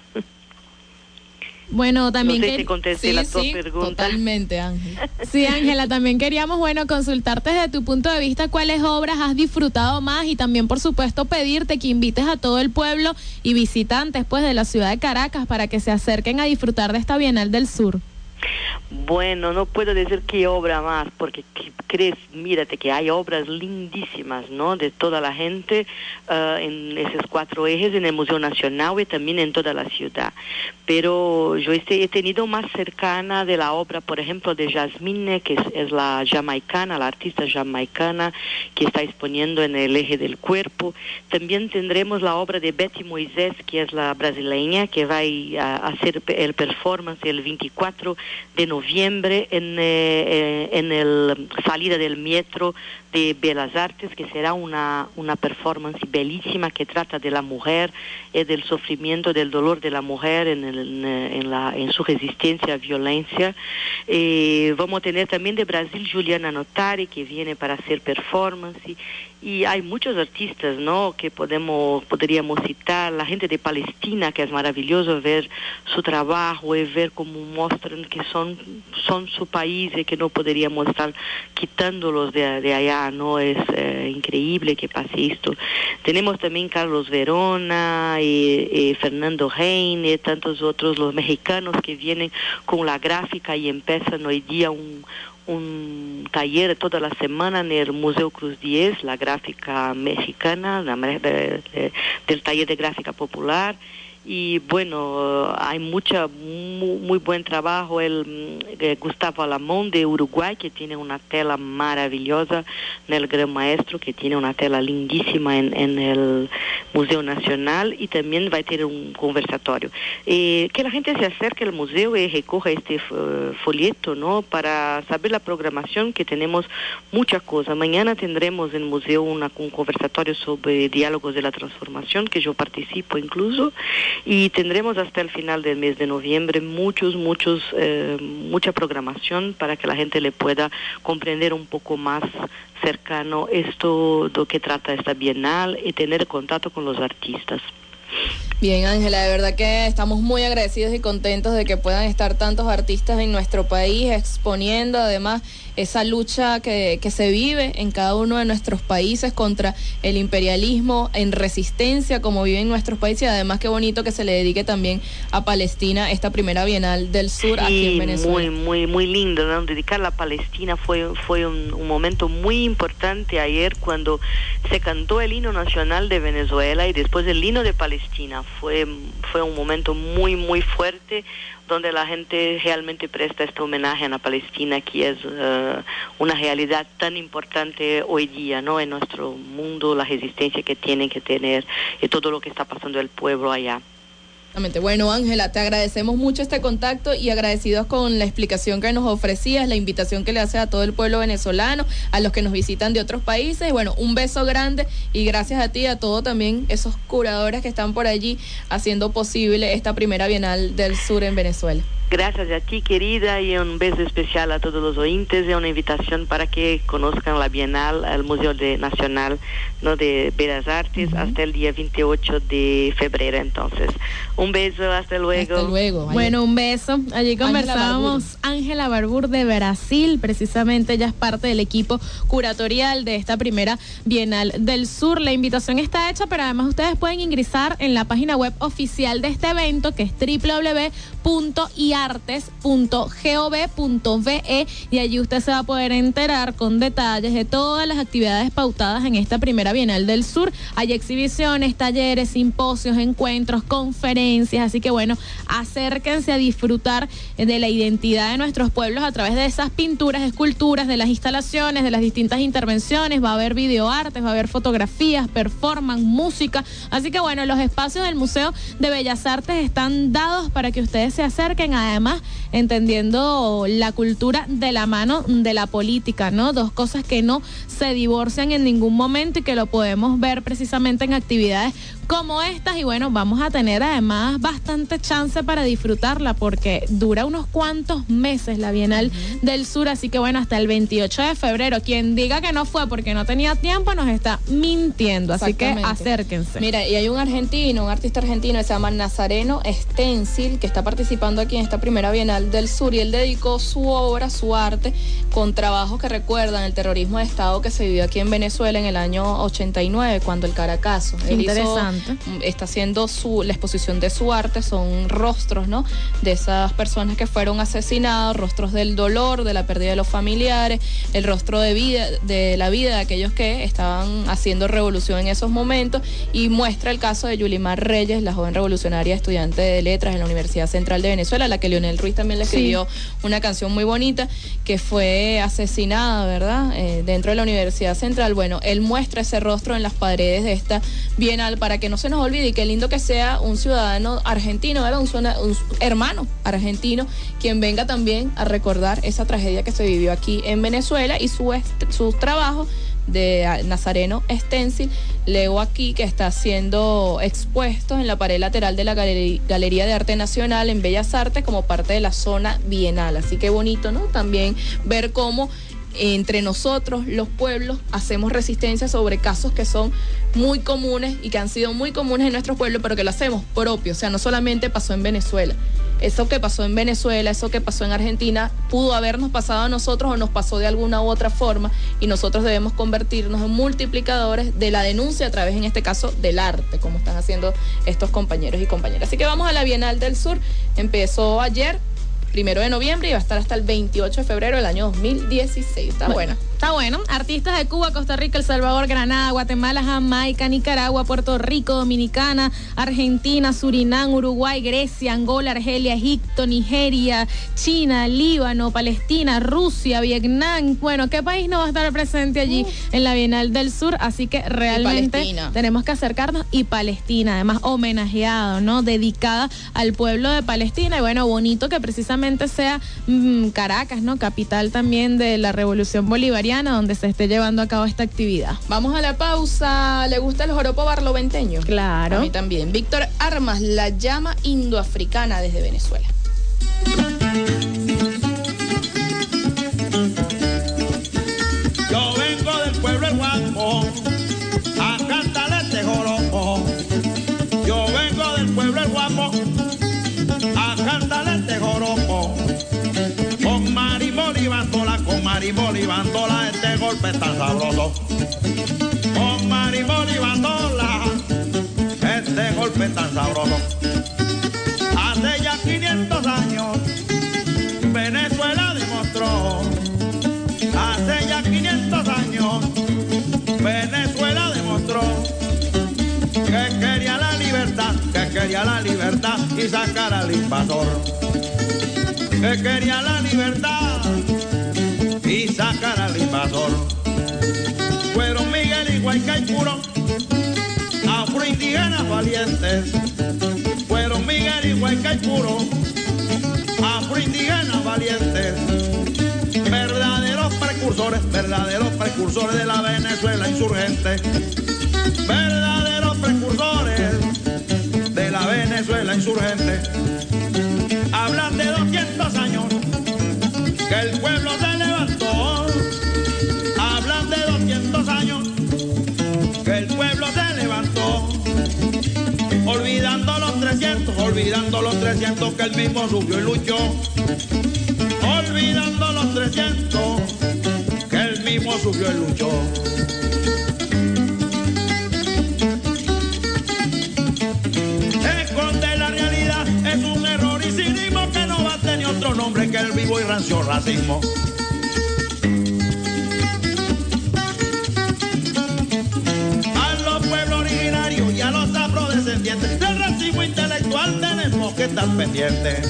Bueno, también no sé que... si contesté Sí, la tu sí, pregunta. totalmente, Ángel. Sí, Ángela, también queríamos, bueno, consultarte desde tu punto de vista cuáles obras has disfrutado más y también, por supuesto, pedirte que invites a todo el pueblo y visitantes, pues, de la ciudad de Caracas para que se acerquen a disfrutar de esta Bienal del Sur. Bueno, no puedo decir qué obra más, porque crees, mírate que hay obras lindísimas, ¿no? De toda la gente uh, en esos cuatro ejes, en el Museo Nacional y también en toda la ciudad. Pero yo este, he tenido más cercana de la obra, por ejemplo, de Jasmine, que es, es la jamaicana, la artista jamaicana, que está exponiendo en el eje del cuerpo. También tendremos la obra de Betty Moisés, que es la brasileña, que va a hacer el performance el veinticuatro de noviembre en, eh, en el salida del metro de Bellas Artes, que será una, una performance bellísima que trata de la mujer y del sufrimiento, del dolor de la mujer en, el, en, en, la, en su resistencia a violencia. Eh, vamos a tener también de Brasil Juliana Notari, que viene para hacer performance, y, y hay muchos artistas, ¿no?, que podemos, podríamos citar. La gente de Palestina, que es maravilloso ver su trabajo y ver cómo muestran que son, son su país y que no podríamos estar quitándolos de, de allá, ¿no? Es eh, increíble que pase esto. Tenemos también Carlos Verona y, y Fernando Rein y tantos otros, los mexicanos que vienen con la gráfica y empiezan hoy día un un taller toda la semana en el Museo Cruz diez, la gráfica mexicana, la, de, de, del taller de gráfica popular. Y bueno, hay mucha muy, muy buen trabajo. El eh, Gustavo Alamón de Uruguay, que tiene una tela maravillosa, en el Gran Maestro, que tiene una tela lindísima en, en el Museo Nacional, y también va a tener un conversatorio. Eh, que la gente se acerque al museo y recoja este uh, folleto, ¿no?, para saber la programación, que tenemos mucha cosa. Mañana tendremos en el museo una, un conversatorio sobre diálogos de la transformación, que yo participo incluso. Y tendremos hasta el final del mes de noviembre muchos, muchos, eh, mucha programación para que la gente le pueda comprender un poco más cercano esto de que trata esta Bienal y tener contacto con los artistas. Bien, Ángela, de verdad que estamos muy agradecidos y contentos de que puedan estar tantos artistas en nuestro país exponiendo además esa lucha que, que se vive en cada uno de nuestros países contra el imperialismo, en resistencia como viven nuestros países, y además qué bonito que se le dedique también a Palestina esta primera Bienal del Sur, sí, aquí en Venezuela. Muy, muy, muy lindo, ¿no? Dedicarla a Palestina fue, fue un, un momento muy importante ayer cuando se cantó el himno nacional de Venezuela y después el himno de Palestina. Fue, fue un momento muy, muy fuerte, donde la gente realmente presta este homenaje a la Palestina, que es uh, una realidad tan importante hoy día, ¿no?, en nuestro mundo, la resistencia que tienen que tener y todo lo que está pasando el pueblo allá. Bueno, Ángela, te agradecemos mucho este contacto y agradecidos con la explicación que nos ofrecías, la invitación que le haces a todo el pueblo venezolano, a los que nos visitan de otros países. Bueno, un beso grande y gracias a ti y a todos también esos curadores que están por allí haciendo posible esta primera Bienal del Sur en Venezuela. Gracias a ti, querida, y un beso especial a todos los oyentes y una invitación para que conozcan la Bienal al Museo de Nacional, ¿no?, de Bellas Artes, uh-huh, hasta el día veintiocho de febrero. Entonces, un beso, hasta luego. Hasta luego. Bueno, un beso. Allí conversábamos Ángela Barbour de Brasil, precisamente ella es parte del equipo curatorial de esta primera Bienal del Sur. La invitación está hecha, pero además ustedes pueden ingresar en la página web oficial de este evento, que es doble u doble u doble u punto i artes punto gov punto ve, y allí usted se va a poder enterar con detalles de todas las actividades pautadas en esta primera Bienal del Sur. Hay exhibiciones, talleres, simposios, encuentros, conferencias, así que bueno, acérquense a disfrutar de la identidad de nuestros pueblos a través de esas pinturas, esculturas, de las instalaciones, de las distintas intervenciones. Va a haber videoartes, va a haber fotografías, performance, música, así que bueno, los espacios del Museo de Bellas Artes están dados para que ustedes se acerquen a además entendiendo la cultura de la mano de la política, ¿no? Dos cosas que no se divorcian en ningún momento y que lo podemos ver precisamente en actividades como estas. Y bueno, vamos a tener además bastante chance para disfrutarla porque dura unos cuantos meses la Bienal uh-huh. del Sur, así que bueno, hasta el veintiocho de febrero. Quien diga que no fue porque no tenía tiempo nos está mintiendo, así que acérquense. Mira, y hay un argentino, un artista argentino que se llama Nazareno Stencil, que está participando aquí en esta primera Bienal del Sur, y él dedicó su obra, su arte, con trabajos que recuerdan el terrorismo de Estado que se vivió aquí en Venezuela en el año ochenta y nueve, cuando el Caracazo. Él Interesante. Hizo, está haciendo su, la exposición de su arte, son rostros, ¿no?, de esas personas que fueron asesinados, rostros del dolor, de la pérdida de los familiares, el rostro de vida, de la vida de aquellos que estaban haciendo revolución en esos momentos, y muestra el caso de Yulimar Reyes, la joven revolucionaria estudiante de letras en la Universidad Central de Venezuela, a la que Leonel Ruiz también le escribió sí. una canción muy bonita, que fue asesinada, ¿verdad?, eh, dentro de la Universidad Central. Bueno, él muestra ese rostro en las paredes de esta Bienal para que no se nos olvide, y qué lindo que sea un ciudadano argentino, ¿verdad?, un, un hermano argentino quien venga también a recordar esa tragedia que se vivió aquí en Venezuela, y su, sus trabajos de Nazareno Stencil, leo aquí que está siendo expuesto en la pared lateral de la Galería, Galería de Arte Nacional en Bellas Artes como parte de la zona bienal. Así que bonito, ¿no?, también ver cómo entre nosotros, los pueblos, hacemos resistencia sobre casos que son muy comunes y que han sido muy comunes en nuestros pueblos, pero que lo hacemos propio. O sea, no solamente pasó en Venezuela. Eso que pasó en Venezuela, eso que pasó en Argentina, pudo habernos pasado a nosotros o nos pasó de alguna u otra forma, y nosotros debemos convertirnos en multiplicadores de la denuncia a través, en este caso, del arte, como están haciendo estos compañeros y compañeras. Así que vamos a la Bienal del Sur. Empezó ayer, primero de noviembre, y va a estar hasta el veintiocho de febrero del año dos mil dieciséis. Está bueno. bueno. Está bueno. Artistas de Cuba, Costa Rica, El Salvador, Granada, Guatemala, Jamaica, Nicaragua, Puerto Rico, Dominicana, Argentina, Surinam, Uruguay, Grecia, Angola, Argelia, Egipto, Nigeria, China, Líbano, Palestina, Rusia, Vietnam. Bueno, ¿qué país no va a estar presente allí uh. en la Bienal del Sur? Así que realmente tenemos que acercarnos. Y Palestina, además homenajeado, ¿no?, dedicada al pueblo de Palestina. Y bueno, bonito que precisamente sea mmm, Caracas, ¿no?, capital también de la Revolución Bolivariana, donde se esté llevando a cabo esta actividad. Vamos a la pausa. ¿Le gusta el joropo barloventeño? Claro. A mí también. Víctor Armas, la llama indoafricana desde Venezuela. Yo vengo del pueblo El Guapo a cantarle este joropo. Yo vengo del pueblo El Guapo a cantarle este joropo. Con maribol y bandola, con maribol y bandola, este golpe es tan sabroso. Con maribol y bandola, este golpe es tan sabroso. Hace ya quinientos años, Venezuela demostró. Hace ya quinientos años, Venezuela demostró que quería la libertad, que quería la libertad y sacar al invasor. Que quería la libertad y sacar al invasor. Fueron Miguel y Guaycaipuro, afroindígenas valientes. Fueron Miguel y Guaycaipuro, afroindígenas valientes. Verdaderos precursores, verdaderos precursores de la Venezuela insurgente. Verdaderos precursores de la Venezuela insurgente. Hablan de doscientos años que el pueblo se levantó. Hablan de doscientos años que el pueblo se levantó. Olvidando los trescientos, olvidando los trescientos que él mismo sufrió y luchó. Olvidando los trescientos que él mismo sufrió y luchó. Esconder la realidad es un error y cinismo que no va a tener otro nombre que el vivo y rancio racismo. A los pueblos originarios y a los afrodescendientes del racismo intelectual tenemos que estar pendientes.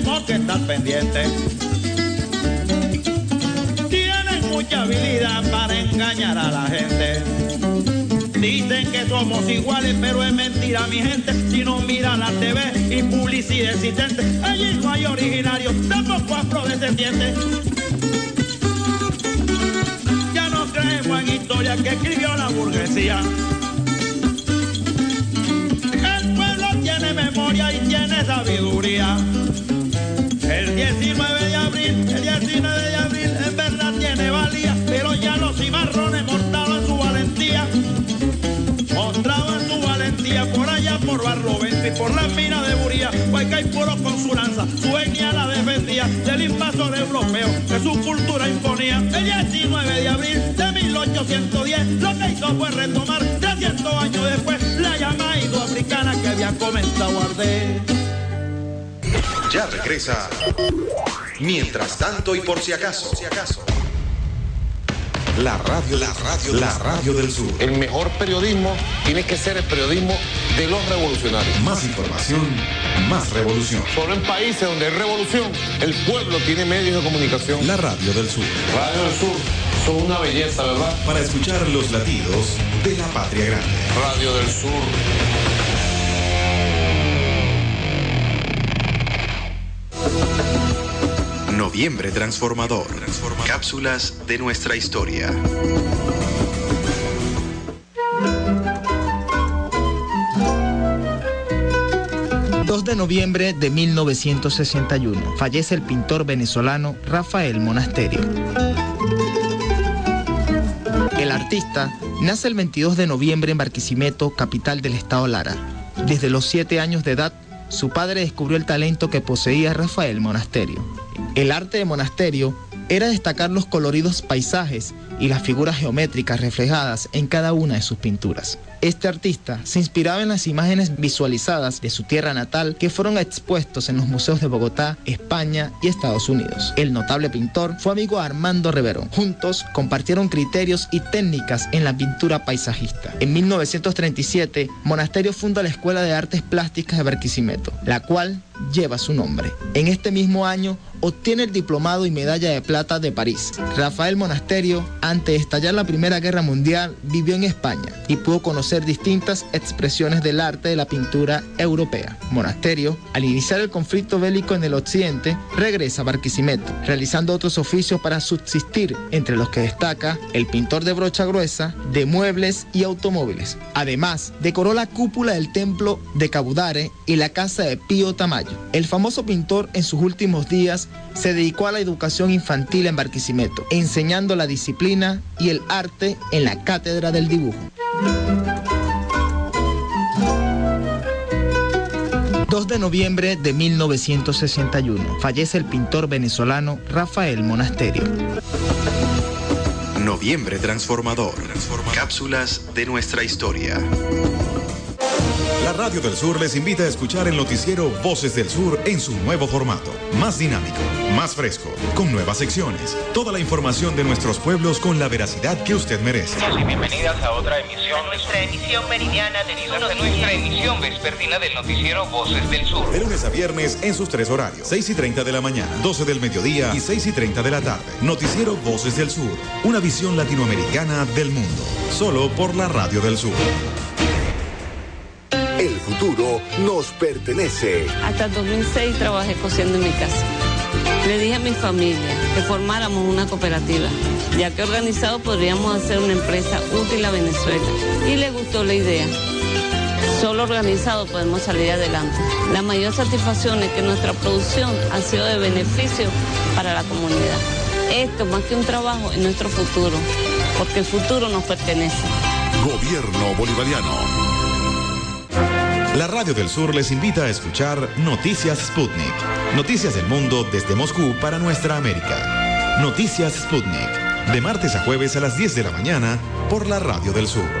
tenemos que estar pendientes. Tienen mucha habilidad para engañar a la gente. Dicen que somos iguales, pero es mentira, mi gente. Si no miran la T V y publicidad existente, allí no hay originarios, tampoco afrodescendientes. Ya no creemos en historias que escribió la burguesía. El pueblo tiene memoria y tiene sabiduría. El diecinueve de abril, el diecinueve de abril, en verdad tiene valía, pero ya los cimarrones mostraban su valentía. Mostraban su valentía por allá por Barlovento y por las minas de Buría, pues que hay puro con su lanza, su etnia la defendía del invasor europeo que su cultura imponía. El diecinueve de abril de mil ochocientos diez lo que hizo fue retomar trescientos años después la llama indoafricana que había comenzado a arder. Ya regresa. Mientras tanto y por si acaso. La radio, la radio, la radio del sur. El mejor periodismo tiene que ser el periodismo de los revolucionarios. Más información, más revolución. Solo en países donde hay revolución, el pueblo tiene medios de comunicación. La radio del sur. Radio del Sur, son una belleza, ¿verdad? Para escuchar los latidos de la patria grande. Radio del Sur. Noviembre transformador. Cápsulas de nuestra historia. dos de noviembre de mil novecientos sesenta y uno. Fallece el pintor venezolano Rafael Monasterio. El artista nace el veintidós de noviembre en Barquisimeto, capital del estado Lara. Desde los siete años de edad, su padre descubrió el talento que poseía Rafael Monasterio. El arte de Monasterio era destacar los coloridos paisajes y las figuras geométricas reflejadas en cada una de sus pinturas. Este artista se inspiraba en las imágenes visualizadas de su tierra natal que fueron expuestos en los museos de Bogotá, España y Estados Unidos. El notable pintor fue amigo de Armando Rivero. Juntos compartieron criterios y técnicas en la pintura paisajista. En mil novecientos treinta y siete, Monasterio funda la Escuela de Artes Plásticas de Barquisimeto, la cual lleva su nombre. En este mismo año obtiene el diplomado y medalla de plata de París. Rafael Monasterio, antes de estallar la Primera Guerra Mundial, vivió en España y pudo conocer distintas expresiones del arte de la pintura europea. Monasterio, al iniciar el conflicto bélico en el occidente, regresa a Barquisimeto, realizando otros oficios para subsistir, entre los que destaca el pintor de brocha gruesa, de muebles y automóviles. Además, decoró la cúpula del templo de Cabudare y la casa de Pío Tamayo. El famoso pintor en sus últimos días se dedicó a la educación infantil en Barquisimeto, enseñando la disciplina y el arte en la cátedra del dibujo. dos de noviembre de mil novecientos sesenta y uno. Fallece el pintor venezolano Rafael Monasterio. Noviembre transformador. Cápsulas de nuestra historia. La Radio del Sur les invita a escuchar el noticiero Voces del Sur en su nuevo formato. Más dinámico, más fresco, con nuevas secciones. Toda la información de nuestros pueblos con la veracidad que usted merece. Y bienvenidas a otra emisión. A nuestra emisión meridiana de de nuestra emisión vespertina del noticiero Voces del Sur. De lunes a viernes en sus tres horarios. seis y treinta de la mañana, doce del mediodía y seis y treinta de la tarde. Noticiero Voces del Sur. Una visión latinoamericana del mundo. Solo por la Radio del Sur. El futuro nos pertenece. Hasta el dos mil seis trabajé cosiendo en mi casa. Le dije a mi familia que formáramos una cooperativa, ya que organizado podríamos hacer una empresa útil a Venezuela. Y le gustó la idea. Solo organizado podemos salir adelante. La mayor satisfacción es que nuestra producción ha sido de beneficio para la comunidad. Esto, más que un trabajo, es nuestro futuro, porque el futuro nos pertenece. Gobierno bolivariano. La Radio del Sur les invita a escuchar Noticias Sputnik. Noticias del mundo desde Moscú para nuestra América. Noticias Sputnik. De martes a jueves a las diez de la mañana por la Radio del Sur.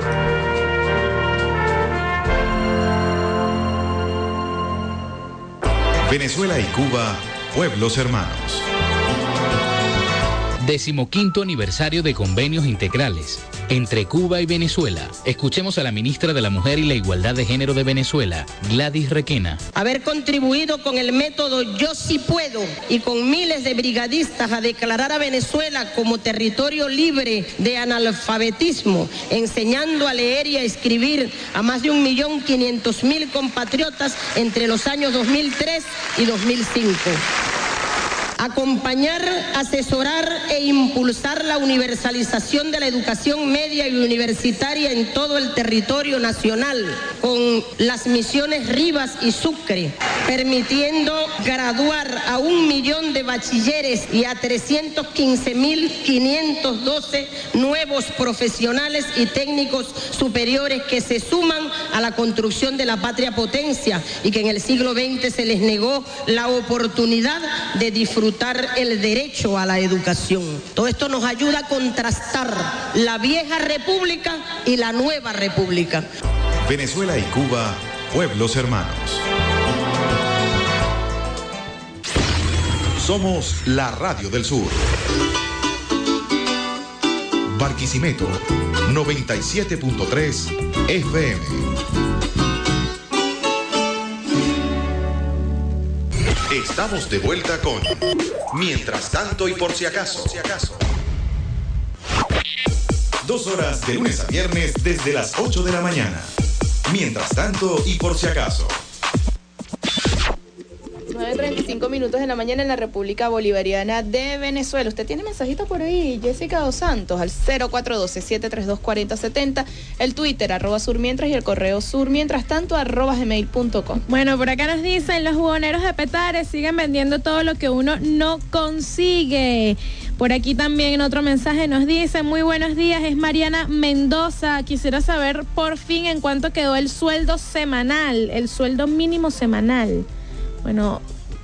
Venezuela y Cuba, pueblos hermanos. Decimoquinto aniversario de convenios integrales entre Cuba y Venezuela. Escuchemos a la ministra de la Mujer y la Igualdad de Género de Venezuela, Gladys Requena. Haber contribuido con el método Yo Sí Puedo y con miles de brigadistas a declarar a Venezuela como territorio libre de analfabetismo, enseñando a leer y a escribir a más de un millón quinientos mil compatriotas entre los años dos mil tres y dos mil cinco. Acompañar, asesorar e impulsar la universalización de la educación media y universitaria en todo el territorio nacional, con las misiones Rivas y Sucre, permitiendo graduar a un millón de bachilleres y a trescientos quince mil quinientos doce nuevos profesionales y técnicos superiores que se suman a la construcción de la patria potencia y que en el siglo veinte se les negó la oportunidad de disfrutar el derecho a la educación. Todo esto nos ayuda a contrastar la vieja república y la nueva república. Venezuela y Cuba, pueblos hermanos. Somos la Radio del Sur. Barquisimeto, noventa y siete punto tres F M. Estamos de vuelta con Mientras tanto y por si acaso. Dos horas de lunes a viernes desde las ocho de la mañana. Mientras tanto y por si acaso. nueve treinta y cinco minutos de la mañana en la República Bolivariana de Venezuela. Usted tiene mensajito por ahí, Jessica Dos Santos, al cero cuatro uno dos, siete tres dos, cuatro cero siete cero, el Twitter, arroba surmientras, y el correo surmientras tanto, arroba gmail punto com. Bueno, por acá nos dicen, los jugoneros de Petare siguen vendiendo todo lo que uno no consigue. Por aquí también en otro mensaje nos dice, muy buenos días, es Mariana Mendoza. Quisiera saber por fin en cuánto quedó el sueldo semanal, el sueldo mínimo semanal. Bueno,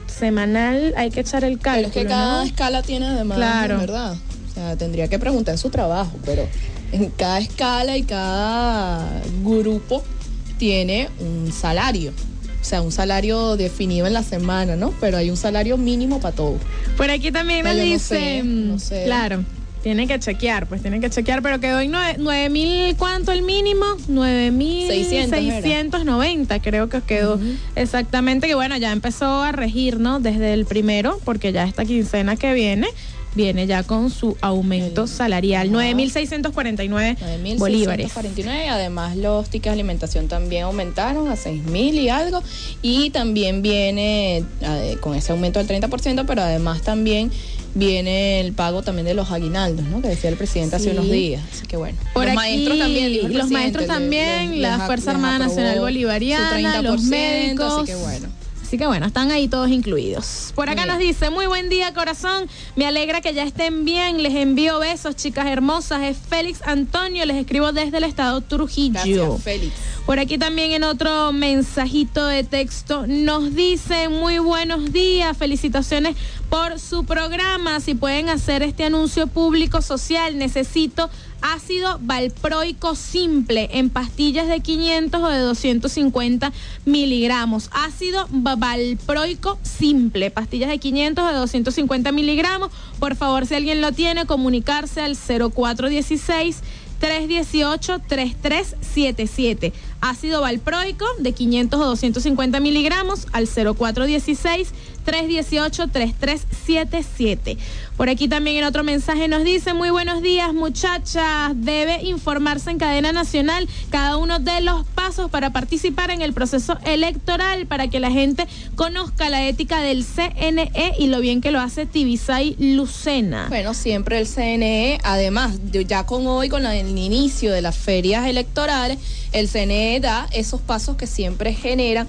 semanal hay que echar el cálculo. Pero es que cada ¿no? escala tiene además, claro, ¿verdad? O sea, tendría que preguntar en su trabajo, pero en cada escala y cada grupo tiene un salario. O sea, un salario definido en la semana, ¿no? Pero hay un salario mínimo para todo. Por aquí también nos dice, no sé. Claro, tiene que chequear, pues tiene que chequear, pero quedó en nueve mil, ¿cuánto el mínimo? nueve mil seiscientos noventa, creo que quedó. Uh-huh. Exactamente, que bueno, ya empezó a regir, ¿no? Desde el primero, porque ya esta quincena que viene, viene ya con su aumento el, salarial, nueve mil seiscientos cuarenta y nueve bolívares. cuarenta y nueve, además los tickets de alimentación también aumentaron a seis mil y algo, y también viene eh, con ese aumento del treinta por ciento, pero además también viene el pago también de los aguinaldos, ¿no? Que decía el presidente sí. hace unos días. Así que bueno. Por los aquí, maestros también, dijo el los maestros le, también, le, la les, Fuerza les Armada Nacional Bolivariana, los médicos. Así que bueno. Así que bueno, están ahí todos incluidos. Por acá nos dice, muy buen día, corazón. Me alegra que ya estén bien. Les envío besos, chicas hermosas. Es Félix Antonio. Les escribo desde el estado Trujillo. Gracias, Félix. Por aquí también en otro mensajito de texto nos dice, muy buenos días. Felicitaciones por su programa. Si pueden hacer este anuncio público social, necesito ácido valproico simple en pastillas de quinientos o de doscientos cincuenta miligramos. Ácido valproico simple, pastillas de quinientos o de doscientos cincuenta miligramos. Por favor, si alguien lo tiene, comunicarse al cero cuatro uno seis, tres uno ocho, tres tres siete siete. Ácido valproico de quinientos o doscientos cincuenta miligramos al cero cuatro uno seis, tres uno ocho, tres tres siete siete. Por aquí también en otro mensaje nos dice, muy buenos días, muchachas. Debe informarse en cadena nacional cada uno de los pasos para participar en el proceso electoral, para que la gente conozca la ética del C N E y lo bien que lo hace Tibisay Lucena. Bueno, siempre el C N E, además, ya con hoy, con la, el inicio de las ferias electorales, el C N E da esos pasos que siempre generan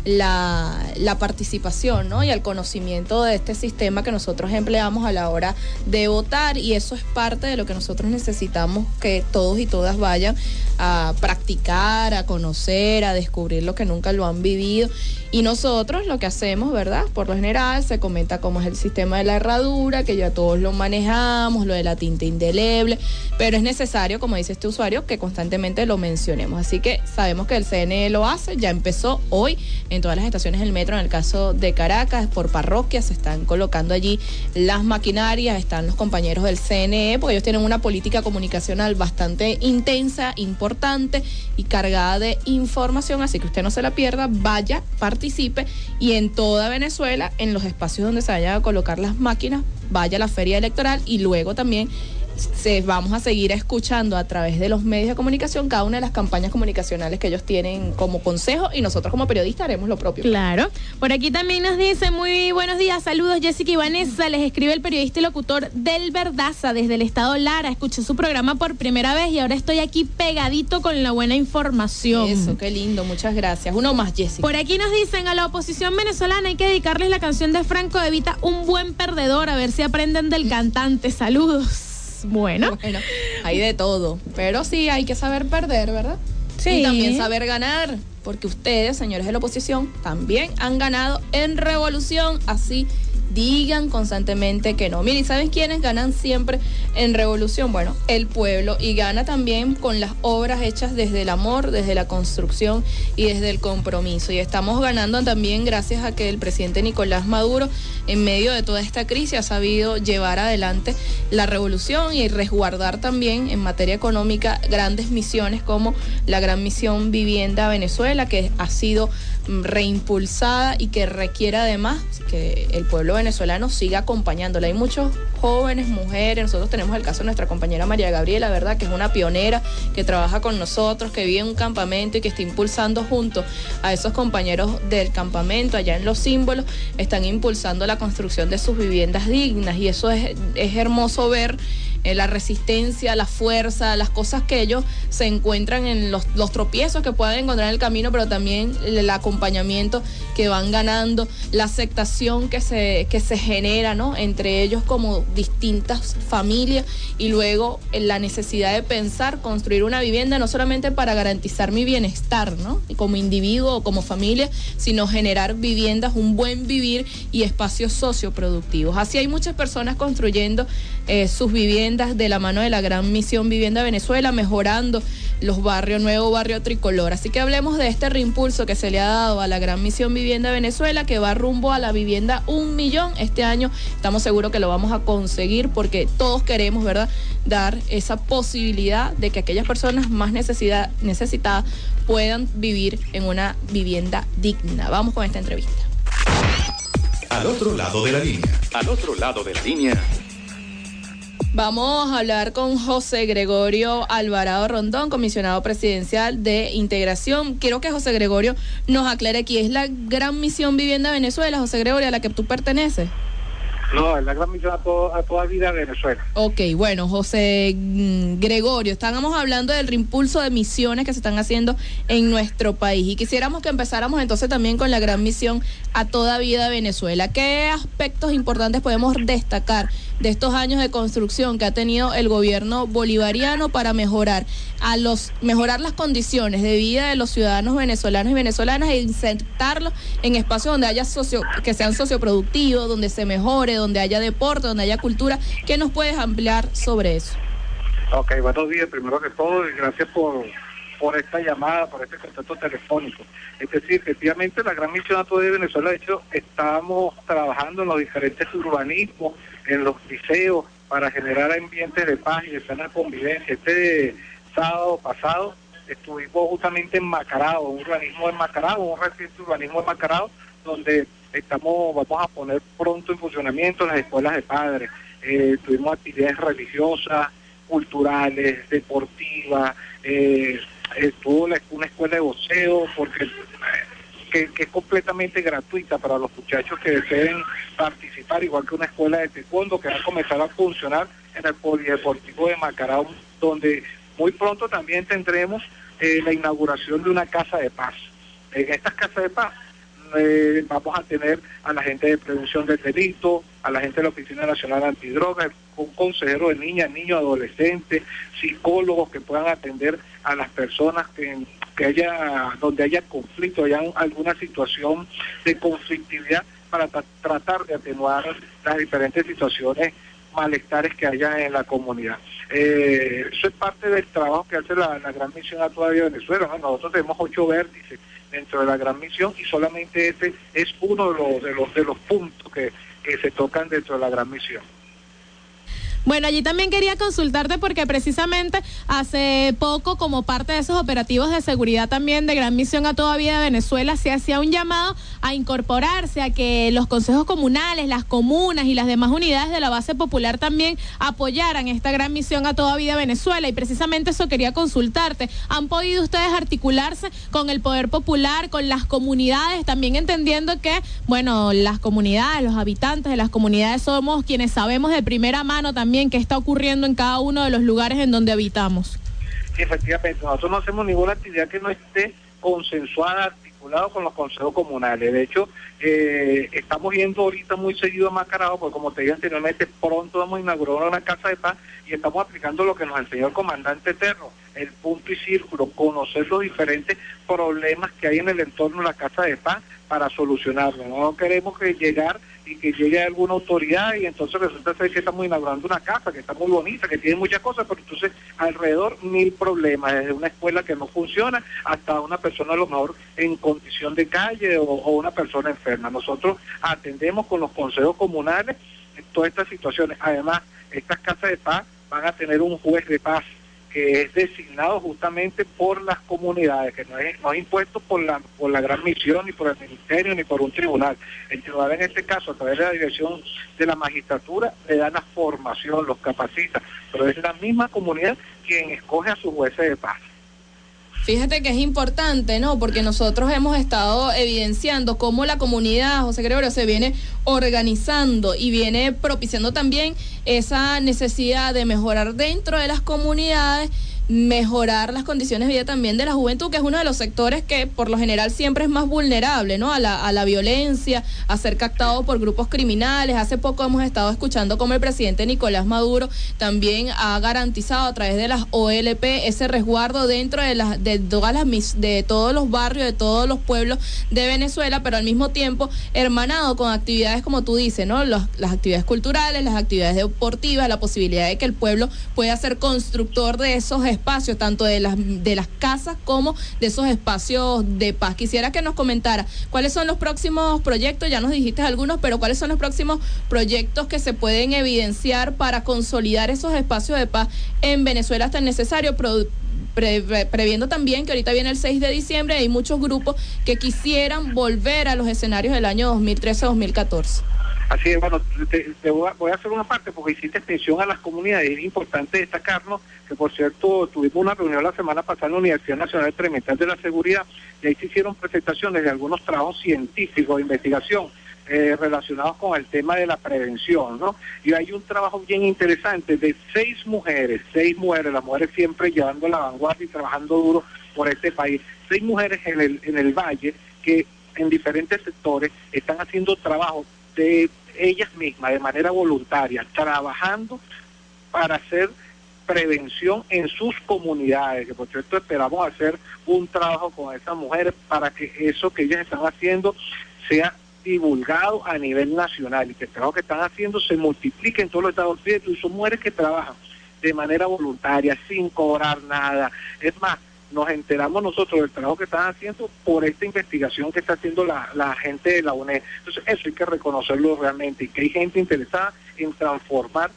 la, la participación, ¿no? Y el conocimiento de este sistema que nosotros empleamos a la hora de votar, y eso es parte de lo que nosotros necesitamos que todos y todas vayan a practicar, a conocer, a descubrir lo que nunca lo han vivido. Y nosotros lo que hacemos, ¿verdad? Por lo general se comenta cómo es el sistema de la herradura, que ya todos lo manejamos, lo de la tinta indeleble, pero es necesario, como dice este usuario, que constantemente lo mencionemos. Así que sabemos que el C N E lo hace, ya empezó hoy en todas las estaciones del metro, en el caso de Caracas, por parroquias, se están colocando allí las maquinarias, están los compañeros del C N E, porque ellos tienen una política comunicacional bastante intensa, importante y cargada de información, así que usted no se la pierda, vaya, participe, y en toda Venezuela, en los espacios donde se vayan a colocar las máquinas, vaya a la feria electoral, y luego también se, vamos a seguir escuchando a través de los medios de comunicación cada una de las campañas comunicacionales que ellos tienen como consejo, y nosotros como periodistas haremos lo propio. Claro. Por aquí también nos dice, muy buenos días, saludos Jessica y Vanessa, les escribe el periodista y locutor Del Verdaza desde el estado Lara, escuché su programa por primera vez y ahora estoy aquí pegadito con la buena información. Eso, qué lindo, muchas gracias. Uno más, Jessica. Por aquí nos dicen, a la oposición venezolana hay que dedicarles la canción de Franco De Vita, Un Buen Perdedor, a ver si aprenden del cantante, saludos. Bueno. bueno, hay de todo, pero sí hay que saber perder, ¿verdad? Sí. Y también saber ganar, porque ustedes, señores de la oposición, también han ganado en revolución, así digan constantemente que no. Miren, ¿saben quiénes ganan siempre en revolución? Bueno, el pueblo, y gana también con las obras hechas desde el amor, desde la construcción y desde el compromiso. Y estamos ganando también gracias a que el presidente Nicolás Maduro, en medio de toda esta crisis, ha sabido llevar adelante la revolución y resguardar también en materia económica grandes misiones como la gran misión Vivienda Venezuela, que ha sido reimpulsada y que requiere además que el pueblo venezolano siga acompañándola. Hay muchos jóvenes, mujeres, nosotros tenemos el caso de nuestra compañera María Gabriela, ¿verdad?, que es una pionera, que trabaja con nosotros, que vive en un campamento y que está impulsando junto a esos compañeros del campamento, allá en Los Símbolos, están impulsando la construcción de sus viviendas dignas, y eso es, es hermoso ver eh, la resistencia, la fuerza, las cosas que ellos se encuentran en los, los tropiezos que pueden encontrar en el camino, pero también el acompañamiento que van ganando, la aceptación que se, que se genera, ¿no?, entre ellos como distintas familias, y luego la necesidad de pensar, construir una vivienda no solamente para garantizar mi bienestar, ¿no?, como individuo o como familia, sino generar viviendas, un buen vivir y espacios socioproductivos. Así hay muchas personas construyendo eh, sus viviendas de la mano de la gran misión Vivienda Venezuela, mejorando los barrios Nuevo, Barrio Tricolor. Así que hablemos de este reimpulso que se le ha dado a la gran misión Vivienda Venezuela, que va rumbo a la vivienda un millón. Este año estamos seguros que lo vamos a conseguir, porque todos queremos, ¿verdad?, dar esa posibilidad de que aquellas personas más necesidad, necesitadas puedan vivir en una vivienda digna. Vamos con esta entrevista. Al otro lado de la línea. Al otro lado de la línea. Vamos a hablar con José Gregorio Alvarado Rondón, comisionado presidencial de Integración. Quiero que José Gregorio nos aclare quién es la gran misión Vivienda Venezuela, José Gregorio, a la que tú perteneces. No, es la gran misión a, todo, a toda vida de Venezuela. Ok, bueno, José Gregorio, estábamos hablando del reimpulso de misiones que se están haciendo en nuestro país, y quisiéramos que empezáramos entonces también con la gran misión a toda vida Venezuela. ¿Qué aspectos importantes podemos destacar de estos años de construcción que ha tenido el gobierno bolivariano para mejorar a los mejorar las condiciones de vida de los ciudadanos venezolanos y venezolanas, e insertarlos en espacios donde haya socio, que sean socioproductivos, donde se mejore, donde haya deporte, donde haya cultura? ¿Qué nos puedes ampliar sobre eso? Ok, buenos días, primero que todo, y gracias por, por esta llamada, por este contacto telefónico. Es decir, efectivamente, la gran misión a toda Venezuela, de hecho, estamos trabajando en los diferentes urbanismos, en los liceos, para generar ambientes de paz y de sana convivencia. Este sábado pasado estuvimos justamente en Macarao, un urbanismo en Macarao, un reciente urbanismo en Macarao, donde estamos, vamos a poner pronto en funcionamiento las escuelas de padres. Eh, tuvimos actividades religiosas, culturales, deportivas, eh, estuvo la, una escuela de boxeo, porque que, que es completamente gratuita para los muchachos que deseen participar, igual que una escuela de taekwondo que va a comenzar a funcionar en el polideportivo de Macarao, donde muy pronto también tendremos eh, la inauguración de una casa de paz. En estas casas de paz eh, vamos a tener a la gente de prevención del delito, a la gente de la Oficina Nacional Antidrogas, un consejero de niñas, niños, adolescentes, psicólogos que puedan atender a las personas que que haya, donde haya conflicto, haya alguna situación de conflictividad para tra- tratar de atenuar las diferentes situaciones, malestares que haya en la comunidad. Eh, eso es parte del trabajo que hace la, la Gran Misión a Toda Vida Venezuela, ¿no? Nosotros tenemos ocho vértices dentro de la Gran Misión y solamente este es uno de los, de los, de los puntos que, que se tocan dentro de la Gran Misión. Bueno, allí también quería consultarte porque precisamente hace poco, como parte de esos operativos de seguridad también de Gran Misión a Toda Vida Venezuela, se hacía un llamado a incorporarse, a que los consejos comunales, las comunas y las demás unidades de la base popular también apoyaran esta Gran Misión a Toda Vida Venezuela, y precisamente eso quería consultarte. ¿Han podido ustedes articularse con el poder popular, con las comunidades, también entendiendo que, bueno, las comunidades, los habitantes de las comunidades somos quienes sabemos de primera mano también qué está ocurriendo en cada uno de los lugares en donde habitamos? Sí, efectivamente, nosotros no hacemos ninguna actividad que no esté consensuada, articulado con los consejos comunales. De hecho, eh, estamos yendo ahorita muy seguido a Macarao, porque como te dije anteriormente, pronto vamos a inaugurar una casa de paz y estamos aplicando lo que nos enseñó el comandante Terro, el punto y círculo, conocer los diferentes problemas que hay en el entorno de la casa de paz para solucionarlo. No queremos que llegar y que llegue alguna autoridad y entonces resulta ser que estamos inaugurando una casa que está muy bonita, que tiene muchas cosas, pero entonces alrededor mil problemas, desde una escuela que no funciona hasta una persona a lo mejor en condición de calle o, o una persona enferma. Nosotros atendemos con los consejos comunales todas estas situaciones. Además, estas casas de paz van a tener un juez de paz que es designado justamente por las comunidades, que no es, no es impuesto por la por la Gran Misión, ni por el Ministerio, ni por un tribunal. El tribunal en este caso, a través de la dirección de la magistratura, le da la formación, los capacita, pero es la misma comunidad quien escoge a sus jueces de paz. Fíjate que es importante, ¿no? Porque nosotros hemos estado evidenciando cómo la comunidad, José Gregorio, se viene organizando y viene propiciando también esa necesidad de mejorar dentro de las comunidades, mejorar las condiciones de vida también de la juventud, que es uno de los sectores que por lo general siempre es más vulnerable, ¿no? A la, a la violencia, a ser captado por grupos criminales. Hace poco hemos estado escuchando cómo el presidente Nicolás Maduro también ha garantizado a través de las O L P ese resguardo dentro de las de todas las de todos los barrios, de todos los pueblos de Venezuela, pero al mismo tiempo hermanado con actividades como tú dices, ¿no? Los, las actividades culturales, las actividades deportivas, la posibilidad de que el pueblo pueda ser constructor de esos espacios, tanto de las de las casas como de esos espacios de paz. Quisiera que nos comentara cuáles son los próximos proyectos, ya nos dijiste algunos, pero cuáles son los próximos proyectos que se pueden evidenciar para consolidar esos espacios de paz en Venezuela tan necesario, pro, pre, pre, previendo también que ahorita viene el seis de diciembre, hay muchos grupos que quisieran volver a los escenarios del año dos mil trece a dos mil catorce. Así es, bueno, te, te voy, a, voy a hacer una parte porque hiciste extensión a las comunidades. Es importante destacarnos que, por cierto, tuvimos una reunión la semana pasada en la Universidad Nacional Experimental de la Seguridad y ahí se hicieron presentaciones de algunos trabajos científicos de investigación eh, relacionados con el tema de la prevención, ¿no? Y hay un trabajo bien interesante de seis mujeres, seis mujeres, las mujeres siempre llevando la vanguardia y trabajando duro por este país, seis mujeres en el, en el Valle que en diferentes sectores están haciendo trabajo de ellas mismas, de manera voluntaria, trabajando para hacer prevención en sus comunidades, que por cierto esperamos hacer un trabajo con esas mujeres para que eso que ellas están haciendo sea divulgado a nivel nacional y que el trabajo que están haciendo se multiplique en todos los estados unidos. Y son mujeres que trabajan de manera voluntaria, sin cobrar nada. Es más, nos enteramos nosotros del trabajo que están haciendo por esta investigación que está haciendo la, la gente de la U N E D. Entonces eso hay que reconocerlo realmente, y que hay gente interesada en transformar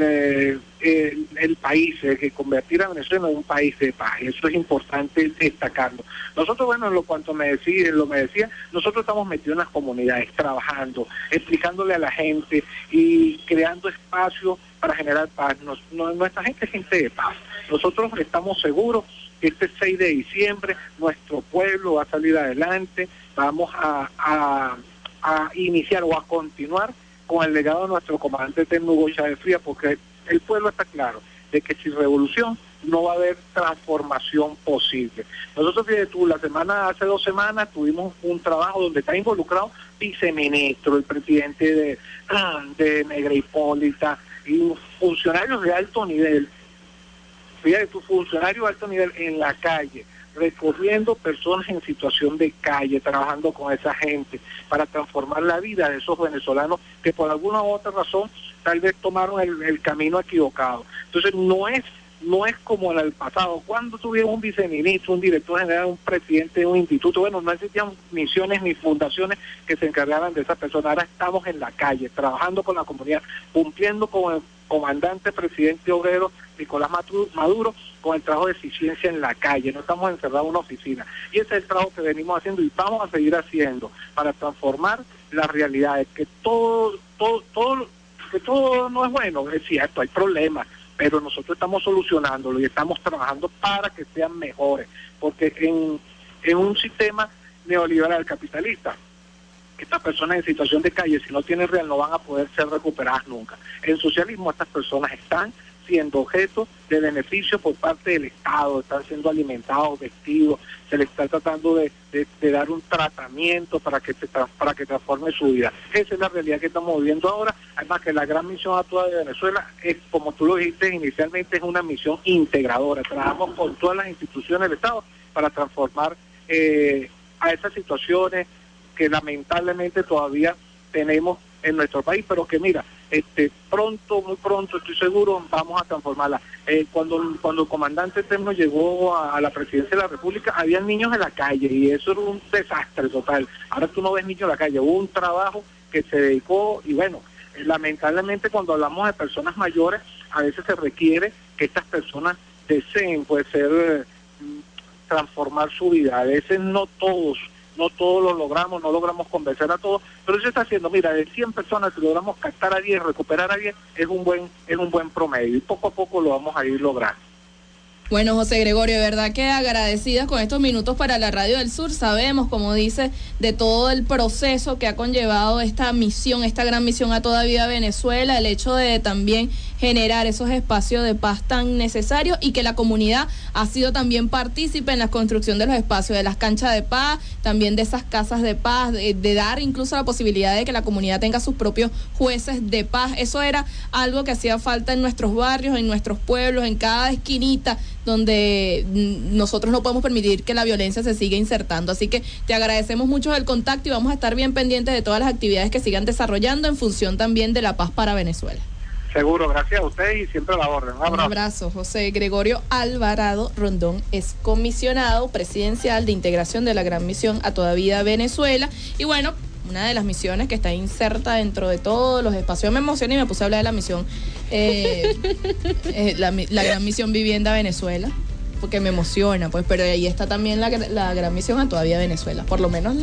eh, el, el país, eh, que convertir a Venezuela en un país de paz. Eso es importante destacarlo. Nosotros, bueno, en lo cuanto me decía, lo me decía, nosotros estamos metidos en las comunidades, trabajando, explicándole a la gente y creando espacios para generar paz. Nos, no, nuestra gente es gente de paz. Nosotros estamos seguros que este seis de diciembre nuestro pueblo va a salir adelante, vamos a, a, a iniciar o a continuar con el legado de nuestro comandante eterno Hugo Chávez Frías, porque el pueblo está claro de que sin revolución no va a haber transformación posible. Nosotros, fíjate tú, la semana, hace dos semanas tuvimos un trabajo donde está involucrado viceministro, el presidente de, de Negra Hipólita y funcionarios de alto nivel. Fíjate tu funcionario de alto nivel en la calle, recorriendo personas en situación de calle, trabajando con esa gente para transformar la vida de esos venezolanos que por alguna u otra razón tal vez tomaron el, el camino equivocado. Entonces no es no es como en el pasado, cuando tuvieron un viceministro, un director general, un presidente de un instituto, bueno, no existían misiones ni fundaciones que se encargaran de esas personas. Ahora estamos en la calle, trabajando con la comunidad, cumpliendo con el comandante presidente obrero Nicolás Maduro, con el trabajo de eficiencia en la calle, no estamos encerrados en una oficina. Y ese es el trabajo que venimos haciendo y vamos a seguir haciendo para transformar las realidades, que todo, todo, todo, que todo no es bueno, es cierto, hay problemas, pero nosotros estamos solucionándolo y estamos trabajando para que sean mejores, porque en, en un sistema neoliberal capitalista, estas personas en situación de calle, si no tienen real, no van a poder ser recuperadas nunca. En socialismo estas personas están siendo objeto de beneficio por parte del Estado, están siendo alimentados, vestidos, se les está tratando de, de, de dar un tratamiento para que se para que transforme su vida. Esa es la realidad que estamos viviendo ahora. Además que la gran misión actual de Venezuela es, como tú lo dijiste inicialmente, es una misión integradora. Trabajamos con todas las instituciones del Estado para transformar eh, a esas situaciones que lamentablemente todavía tenemos en nuestro país, pero que mira, este pronto, muy pronto, estoy seguro, vamos a transformarla. Eh, cuando, cuando el comandante Eterno llegó a, a la presidencia de la República, había niños en la calle y eso era un desastre total. Ahora tú no ves niños en la calle, hubo un trabajo que se dedicó y bueno, eh, lamentablemente cuando hablamos de personas mayores, a veces se requiere que estas personas deseen, puede ser, eh, transformar su vida. A veces no todos no todos lo logramos, no logramos convencer a todos, pero se está haciendo, mira, de cien personas si logramos captar a diez, recuperar a diez, es un buen es un buen promedio y poco a poco lo vamos a ir logrando. Bueno, José Gregorio, de verdad que agradecidas con estos minutos para la Radio del Sur. Sabemos, como dice, de todo el proceso que ha conllevado esta misión, esta gran misión a toda vida Venezuela, el hecho de también generar esos espacios de paz tan necesarios y que la comunidad ha sido también partícipe en la construcción de los espacios, de las canchas de paz, también de esas casas de paz, de, de dar incluso la posibilidad de que la comunidad tenga sus propios jueces de paz. Eso era algo que hacía falta en nuestros barrios, en nuestros pueblos, en cada esquinita donde nosotros no podemos permitir que la violencia se siga insertando. Así que te agradecemos mucho el contacto y vamos a estar bien pendientes de todas las actividades que sigan desarrollando en función también de la paz para Venezuela. Seguro, gracias a ustedes y siempre a la orden. Un abrazo. Un abrazo. José Gregorio Alvarado Rondón es comisionado presidencial de integración de la Gran Misión a Toda Vida Venezuela. Y bueno, una de las misiones que está inserta dentro de todos los espacios. Me emocioné y me puse a hablar de la misión, eh, eh, la, la Gran Misión Vivienda Venezuela, porque me emociona, pues, pero ahí está también la, la Gran Misión a Toda Vida Venezuela. Por lo menos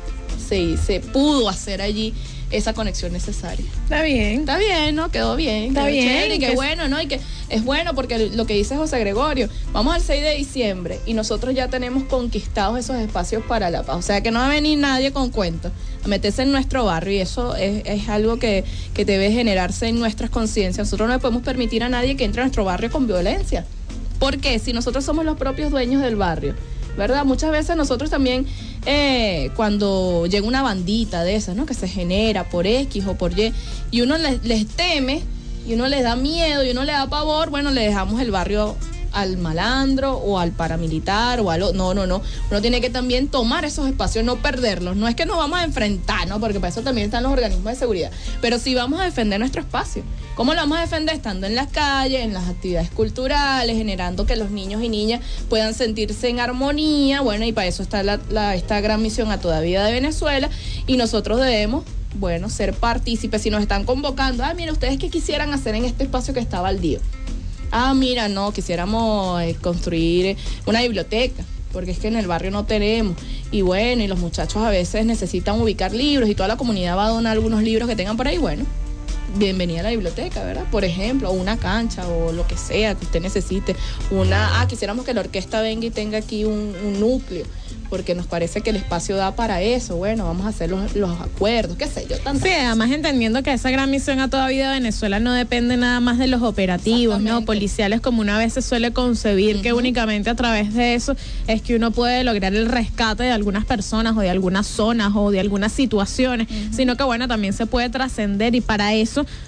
se, se pudo hacer allí esa conexión necesaria. Está bien. Está bien, ¿no? Quedó bien. Está quedó bien. Chévere, y qué bueno, ¿no? Y que es bueno porque lo que dice José Gregorio, vamos al seis de diciembre y nosotros ya tenemos conquistados esos espacios para la paz. O sea, que no va a venir nadie con cuentos a meterse en nuestro barrio y eso es, es algo que, que debe generarse en nuestras conciencias. Nosotros no le podemos permitir a nadie que entre a nuestro barrio con violencia. ¿Por qué? Si nosotros somos los propios dueños del barrio, ¿verdad? Muchas veces nosotros también, eh, cuando llega una bandita de esas, ¿no? Que se genera por X o por Y, y uno les, les teme, y uno les da miedo, y uno le da pavor, bueno, le dejamos el barrio al malandro o al paramilitar o al... No, no, no. Uno tiene que también tomar esos espacios, no perderlos. No es que nos vamos a enfrentar, ¿no? Porque para eso también están los organismos de seguridad. Pero sí vamos a defender nuestro espacio. ¿Cómo lo vamos a defender? Estando en las calles, en las actividades culturales, generando que los niños y niñas puedan sentirse en armonía. Bueno, y para eso está la, la, esta gran misión a Toda Vida de Venezuela. Y nosotros debemos, bueno, ser partícipes. Si nos están convocando, ah, mira, ¿ustedes qué quisieran hacer en este espacio que está baldío? Ah, mira, no, quisiéramos eh, construir una biblioteca, porque es que en el barrio no tenemos. Y bueno, y los muchachos a veces necesitan ubicar libros y toda la comunidad va a donar algunos libros que tengan por ahí. Bueno, bienvenida a la biblioteca, ¿verdad? Por ejemplo, o una cancha o lo que sea que usted necesite. Una, ah, quisiéramos que la orquesta venga y tenga aquí un, un núcleo, porque nos parece que el espacio da para eso. Bueno, vamos a hacer los, los acuerdos, qué sé yo. Tantas sí, además entendiendo que esa gran misión a Toda Vida Venezuela no depende nada más de los operativos, ¿no? Policiales, como una vez se suele concebir, uh-huh, que únicamente a través de eso es que uno puede lograr el rescate de algunas personas o de algunas zonas o de algunas situaciones, uh-huh, sino que bueno, también se puede trascender y para eso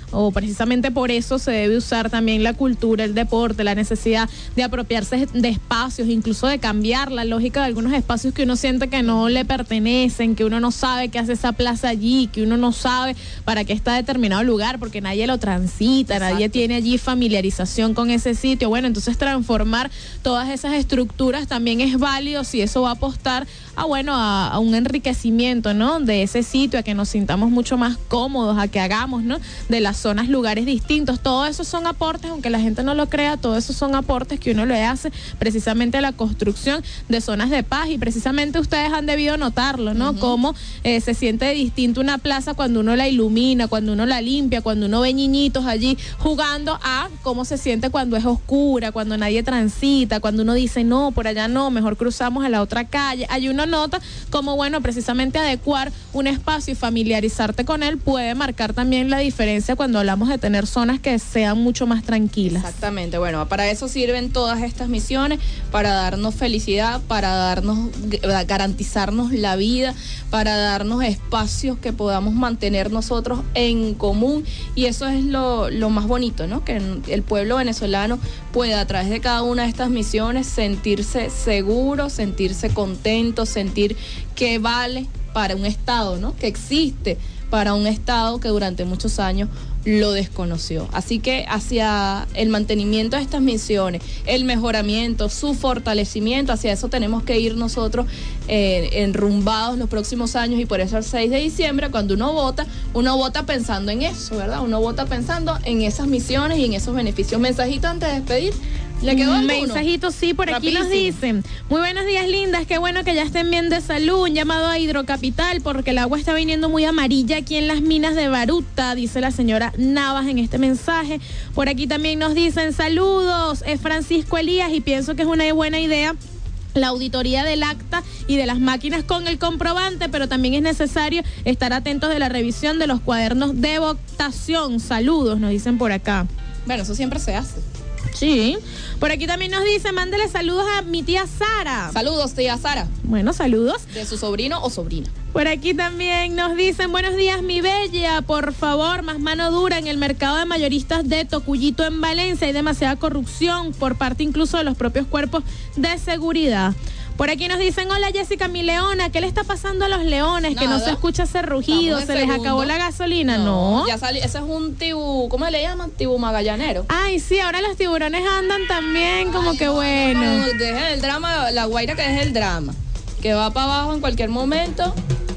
o precisamente por eso se debe usar también la cultura, el deporte, la necesidad de apropiarse de espacios, incluso de cambiar la lógica de algunos espacios que uno siente que no le pertenecen, que uno no sabe qué hace esa plaza allí, que uno no sabe para qué está determinado lugar, porque nadie lo transita, Exacto. nadie tiene allí familiarización con ese sitio. Bueno, entonces transformar todas esas estructuras también es válido si eso va a apostar a, bueno, a, a un enriquecimiento, ¿no?, de ese sitio, a que nos sintamos mucho más cómodos, a que hagamos, ¿no?, de las zonas lugares distintos. Todo eso son aportes, aunque la gente no lo crea, todo eso son aportes que uno le hace precisamente a la construcción de zonas de paz, y precisamente ustedes han debido notarlo, ¿no?, uh-huh. cómo eh, se siente distinto una plaza cuando uno la ilumina, cuando uno la limpia, cuando uno ve niñitos allí jugando, a cómo se siente cuando es oscura, cuando nadie transita, cuando uno dice no, por allá no, mejor cruzamos a la otra calle. Hay uno nota como, bueno, precisamente adecuar un espacio y familiarizarte con él puede marcar también la diferencia cuando hablamos de tener zonas que sean mucho más tranquilas. Exactamente, bueno, para eso sirven todas estas misiones, para darnos felicidad, para darnos, garantizarnos la vida, para darnos espacios que podamos mantener nosotros en común, y eso es lo, lo más bonito, ¿no?, que el pueblo venezolano pueda a través de cada una de estas misiones sentirse seguro, sentirse contento, sentir que vale para un Estado, ¿no?, que existe para un Estado que durante muchos años lo desconoció. Así que hacia el mantenimiento de estas misiones, el mejoramiento, su fortalecimiento, hacia eso tenemos que ir nosotros eh, enrumbados los próximos años, y por eso el seis de diciembre, cuando uno vota, uno vota pensando en eso, ¿verdad? Uno vota pensando en esas misiones y en esos beneficios. Mensajito antes de despedir. ¿Le quedó alguno? Mensajito, sí, por Rapidísimo. Aquí nos dicen: muy buenos días, lindas, qué bueno que ya estén bien de salud. Un llamado a Hidrocapital porque el agua está viniendo muy amarilla aquí en las minas de Baruta, dice la señora Navas en este mensaje. Por aquí también nos dicen saludos, es Francisco Elías, y pienso que es una buena idea la auditoría del acta y de las máquinas con el comprobante, pero también es necesario estar atentos de la revisión de los cuadernos de votación. Saludos, nos dicen por acá. Bueno, eso siempre se hace. Sí, por aquí también nos dice, mándele saludos a mi tía Sara. Saludos, tía Sara. Bueno, saludos. De su sobrino o sobrina. Por aquí también nos dicen, buenos días, mi bella, por favor, más mano dura en el mercado de mayoristas de Tocuyito en Valencia. Hay demasiada corrupción por parte incluso de los propios cuerpos de seguridad. Por aquí nos dicen, hola Jessica, mi leona, ¿qué le está pasando a los leones? Nada. Que no se escucha ese rugido, se les acabó la gasolina, ¿no? no. Ya salió, ese es un tibú, ¿cómo le llaman? Tibú magallanero. Ay, sí, ahora los tiburones andan también, como Ay, que no, bueno. No, no, dejen el drama, la guaira que es el drama, que va para abajo en cualquier momento,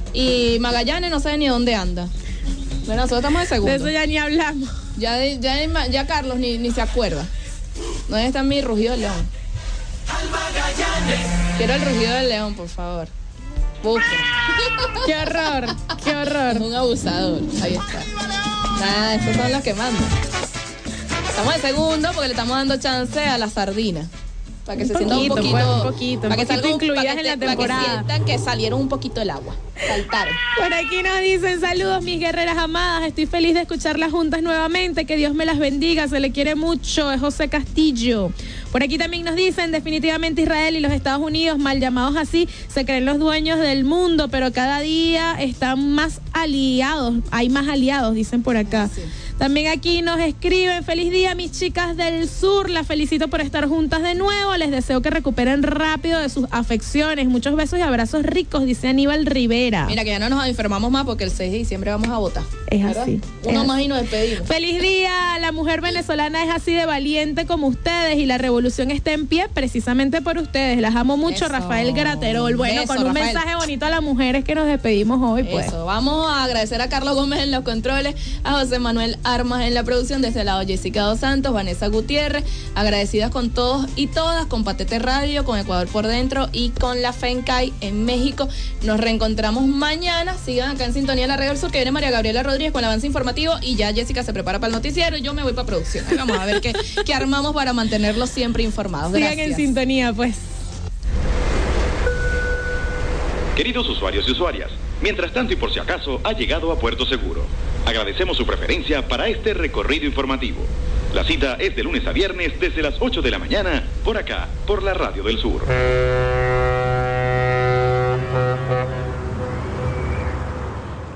y Magallanes no sabe ni dónde anda. Bueno, nosotros estamos de segundo. De eso ya ni hablamos. Ya, ya, ya Carlos ni, ni se acuerda. ¿Dónde está mi rugido del león? Quiero el rugido del león, por favor. Busquen. Qué horror, qué horror. Es un abusador. Ahí está. Nada, estos son los que mandan. Estamos de segundo porque le estamos dando chance a la sardina. Para que un se sientan un poquito, pues, un poquito, para un que poquito salgan incluidas para que, en la para temporada. que sientan que salieron un poquito del agua. Saltaron. Por aquí nos dicen, saludos mis guerreras amadas, estoy feliz de escucharlas juntas nuevamente, que Dios me las bendiga, se le quiere mucho, es José Castillo. Por aquí también nos dicen, definitivamente Israel y los Estados Unidos, mal llamados así, se creen los dueños del mundo, pero cada día están más aliados, hay más aliados, dicen por acá. Sí. También aquí nos escriben, feliz día mis chicas del sur, las felicito por estar juntas de nuevo, les deseo que recuperen rápido de sus afecciones, muchos besos y abrazos ricos, dice Aníbal Rivera. Mira que ya no nos enfermamos más porque el seis de diciembre vamos a votar. Es ¿verdad? Así. Uno es más así. y nos despedimos. Feliz día, la mujer venezolana es así de valiente como ustedes y la revolución está en pie precisamente por ustedes, las amo mucho. Eso. Rafael Graterol, bueno, Eso, con un Rafael. mensaje bonito a las mujeres que nos despedimos hoy, pues. Eso, vamos a agradecer a Carlos Gómez en los controles, a José Manuel Armas en la producción, de este lado Jessica Dos Santos, Vanessa Gutiérrez, agradecidas con todos y todas, con Patete Radio, con Ecuador por Dentro y con la FENCAI en México. Nos reencontramos mañana, sigan acá en sintonía de la Radio del Sur, que viene María Gabriela Rodríguez con el avance informativo y ya Jessica se prepara para el noticiero y yo me voy para producción. Vamos a ver qué, qué armamos para mantenerlos siempre informados. Gracias. Sigan en sintonía, pues. Queridos usuarios y usuarias, mientras tanto y por si acaso, ha llegado a Puerto Seguro. Agradecemos su preferencia para este recorrido informativo. La cita es de lunes a viernes desde las ocho de la mañana, por acá, por la Radio del Sur.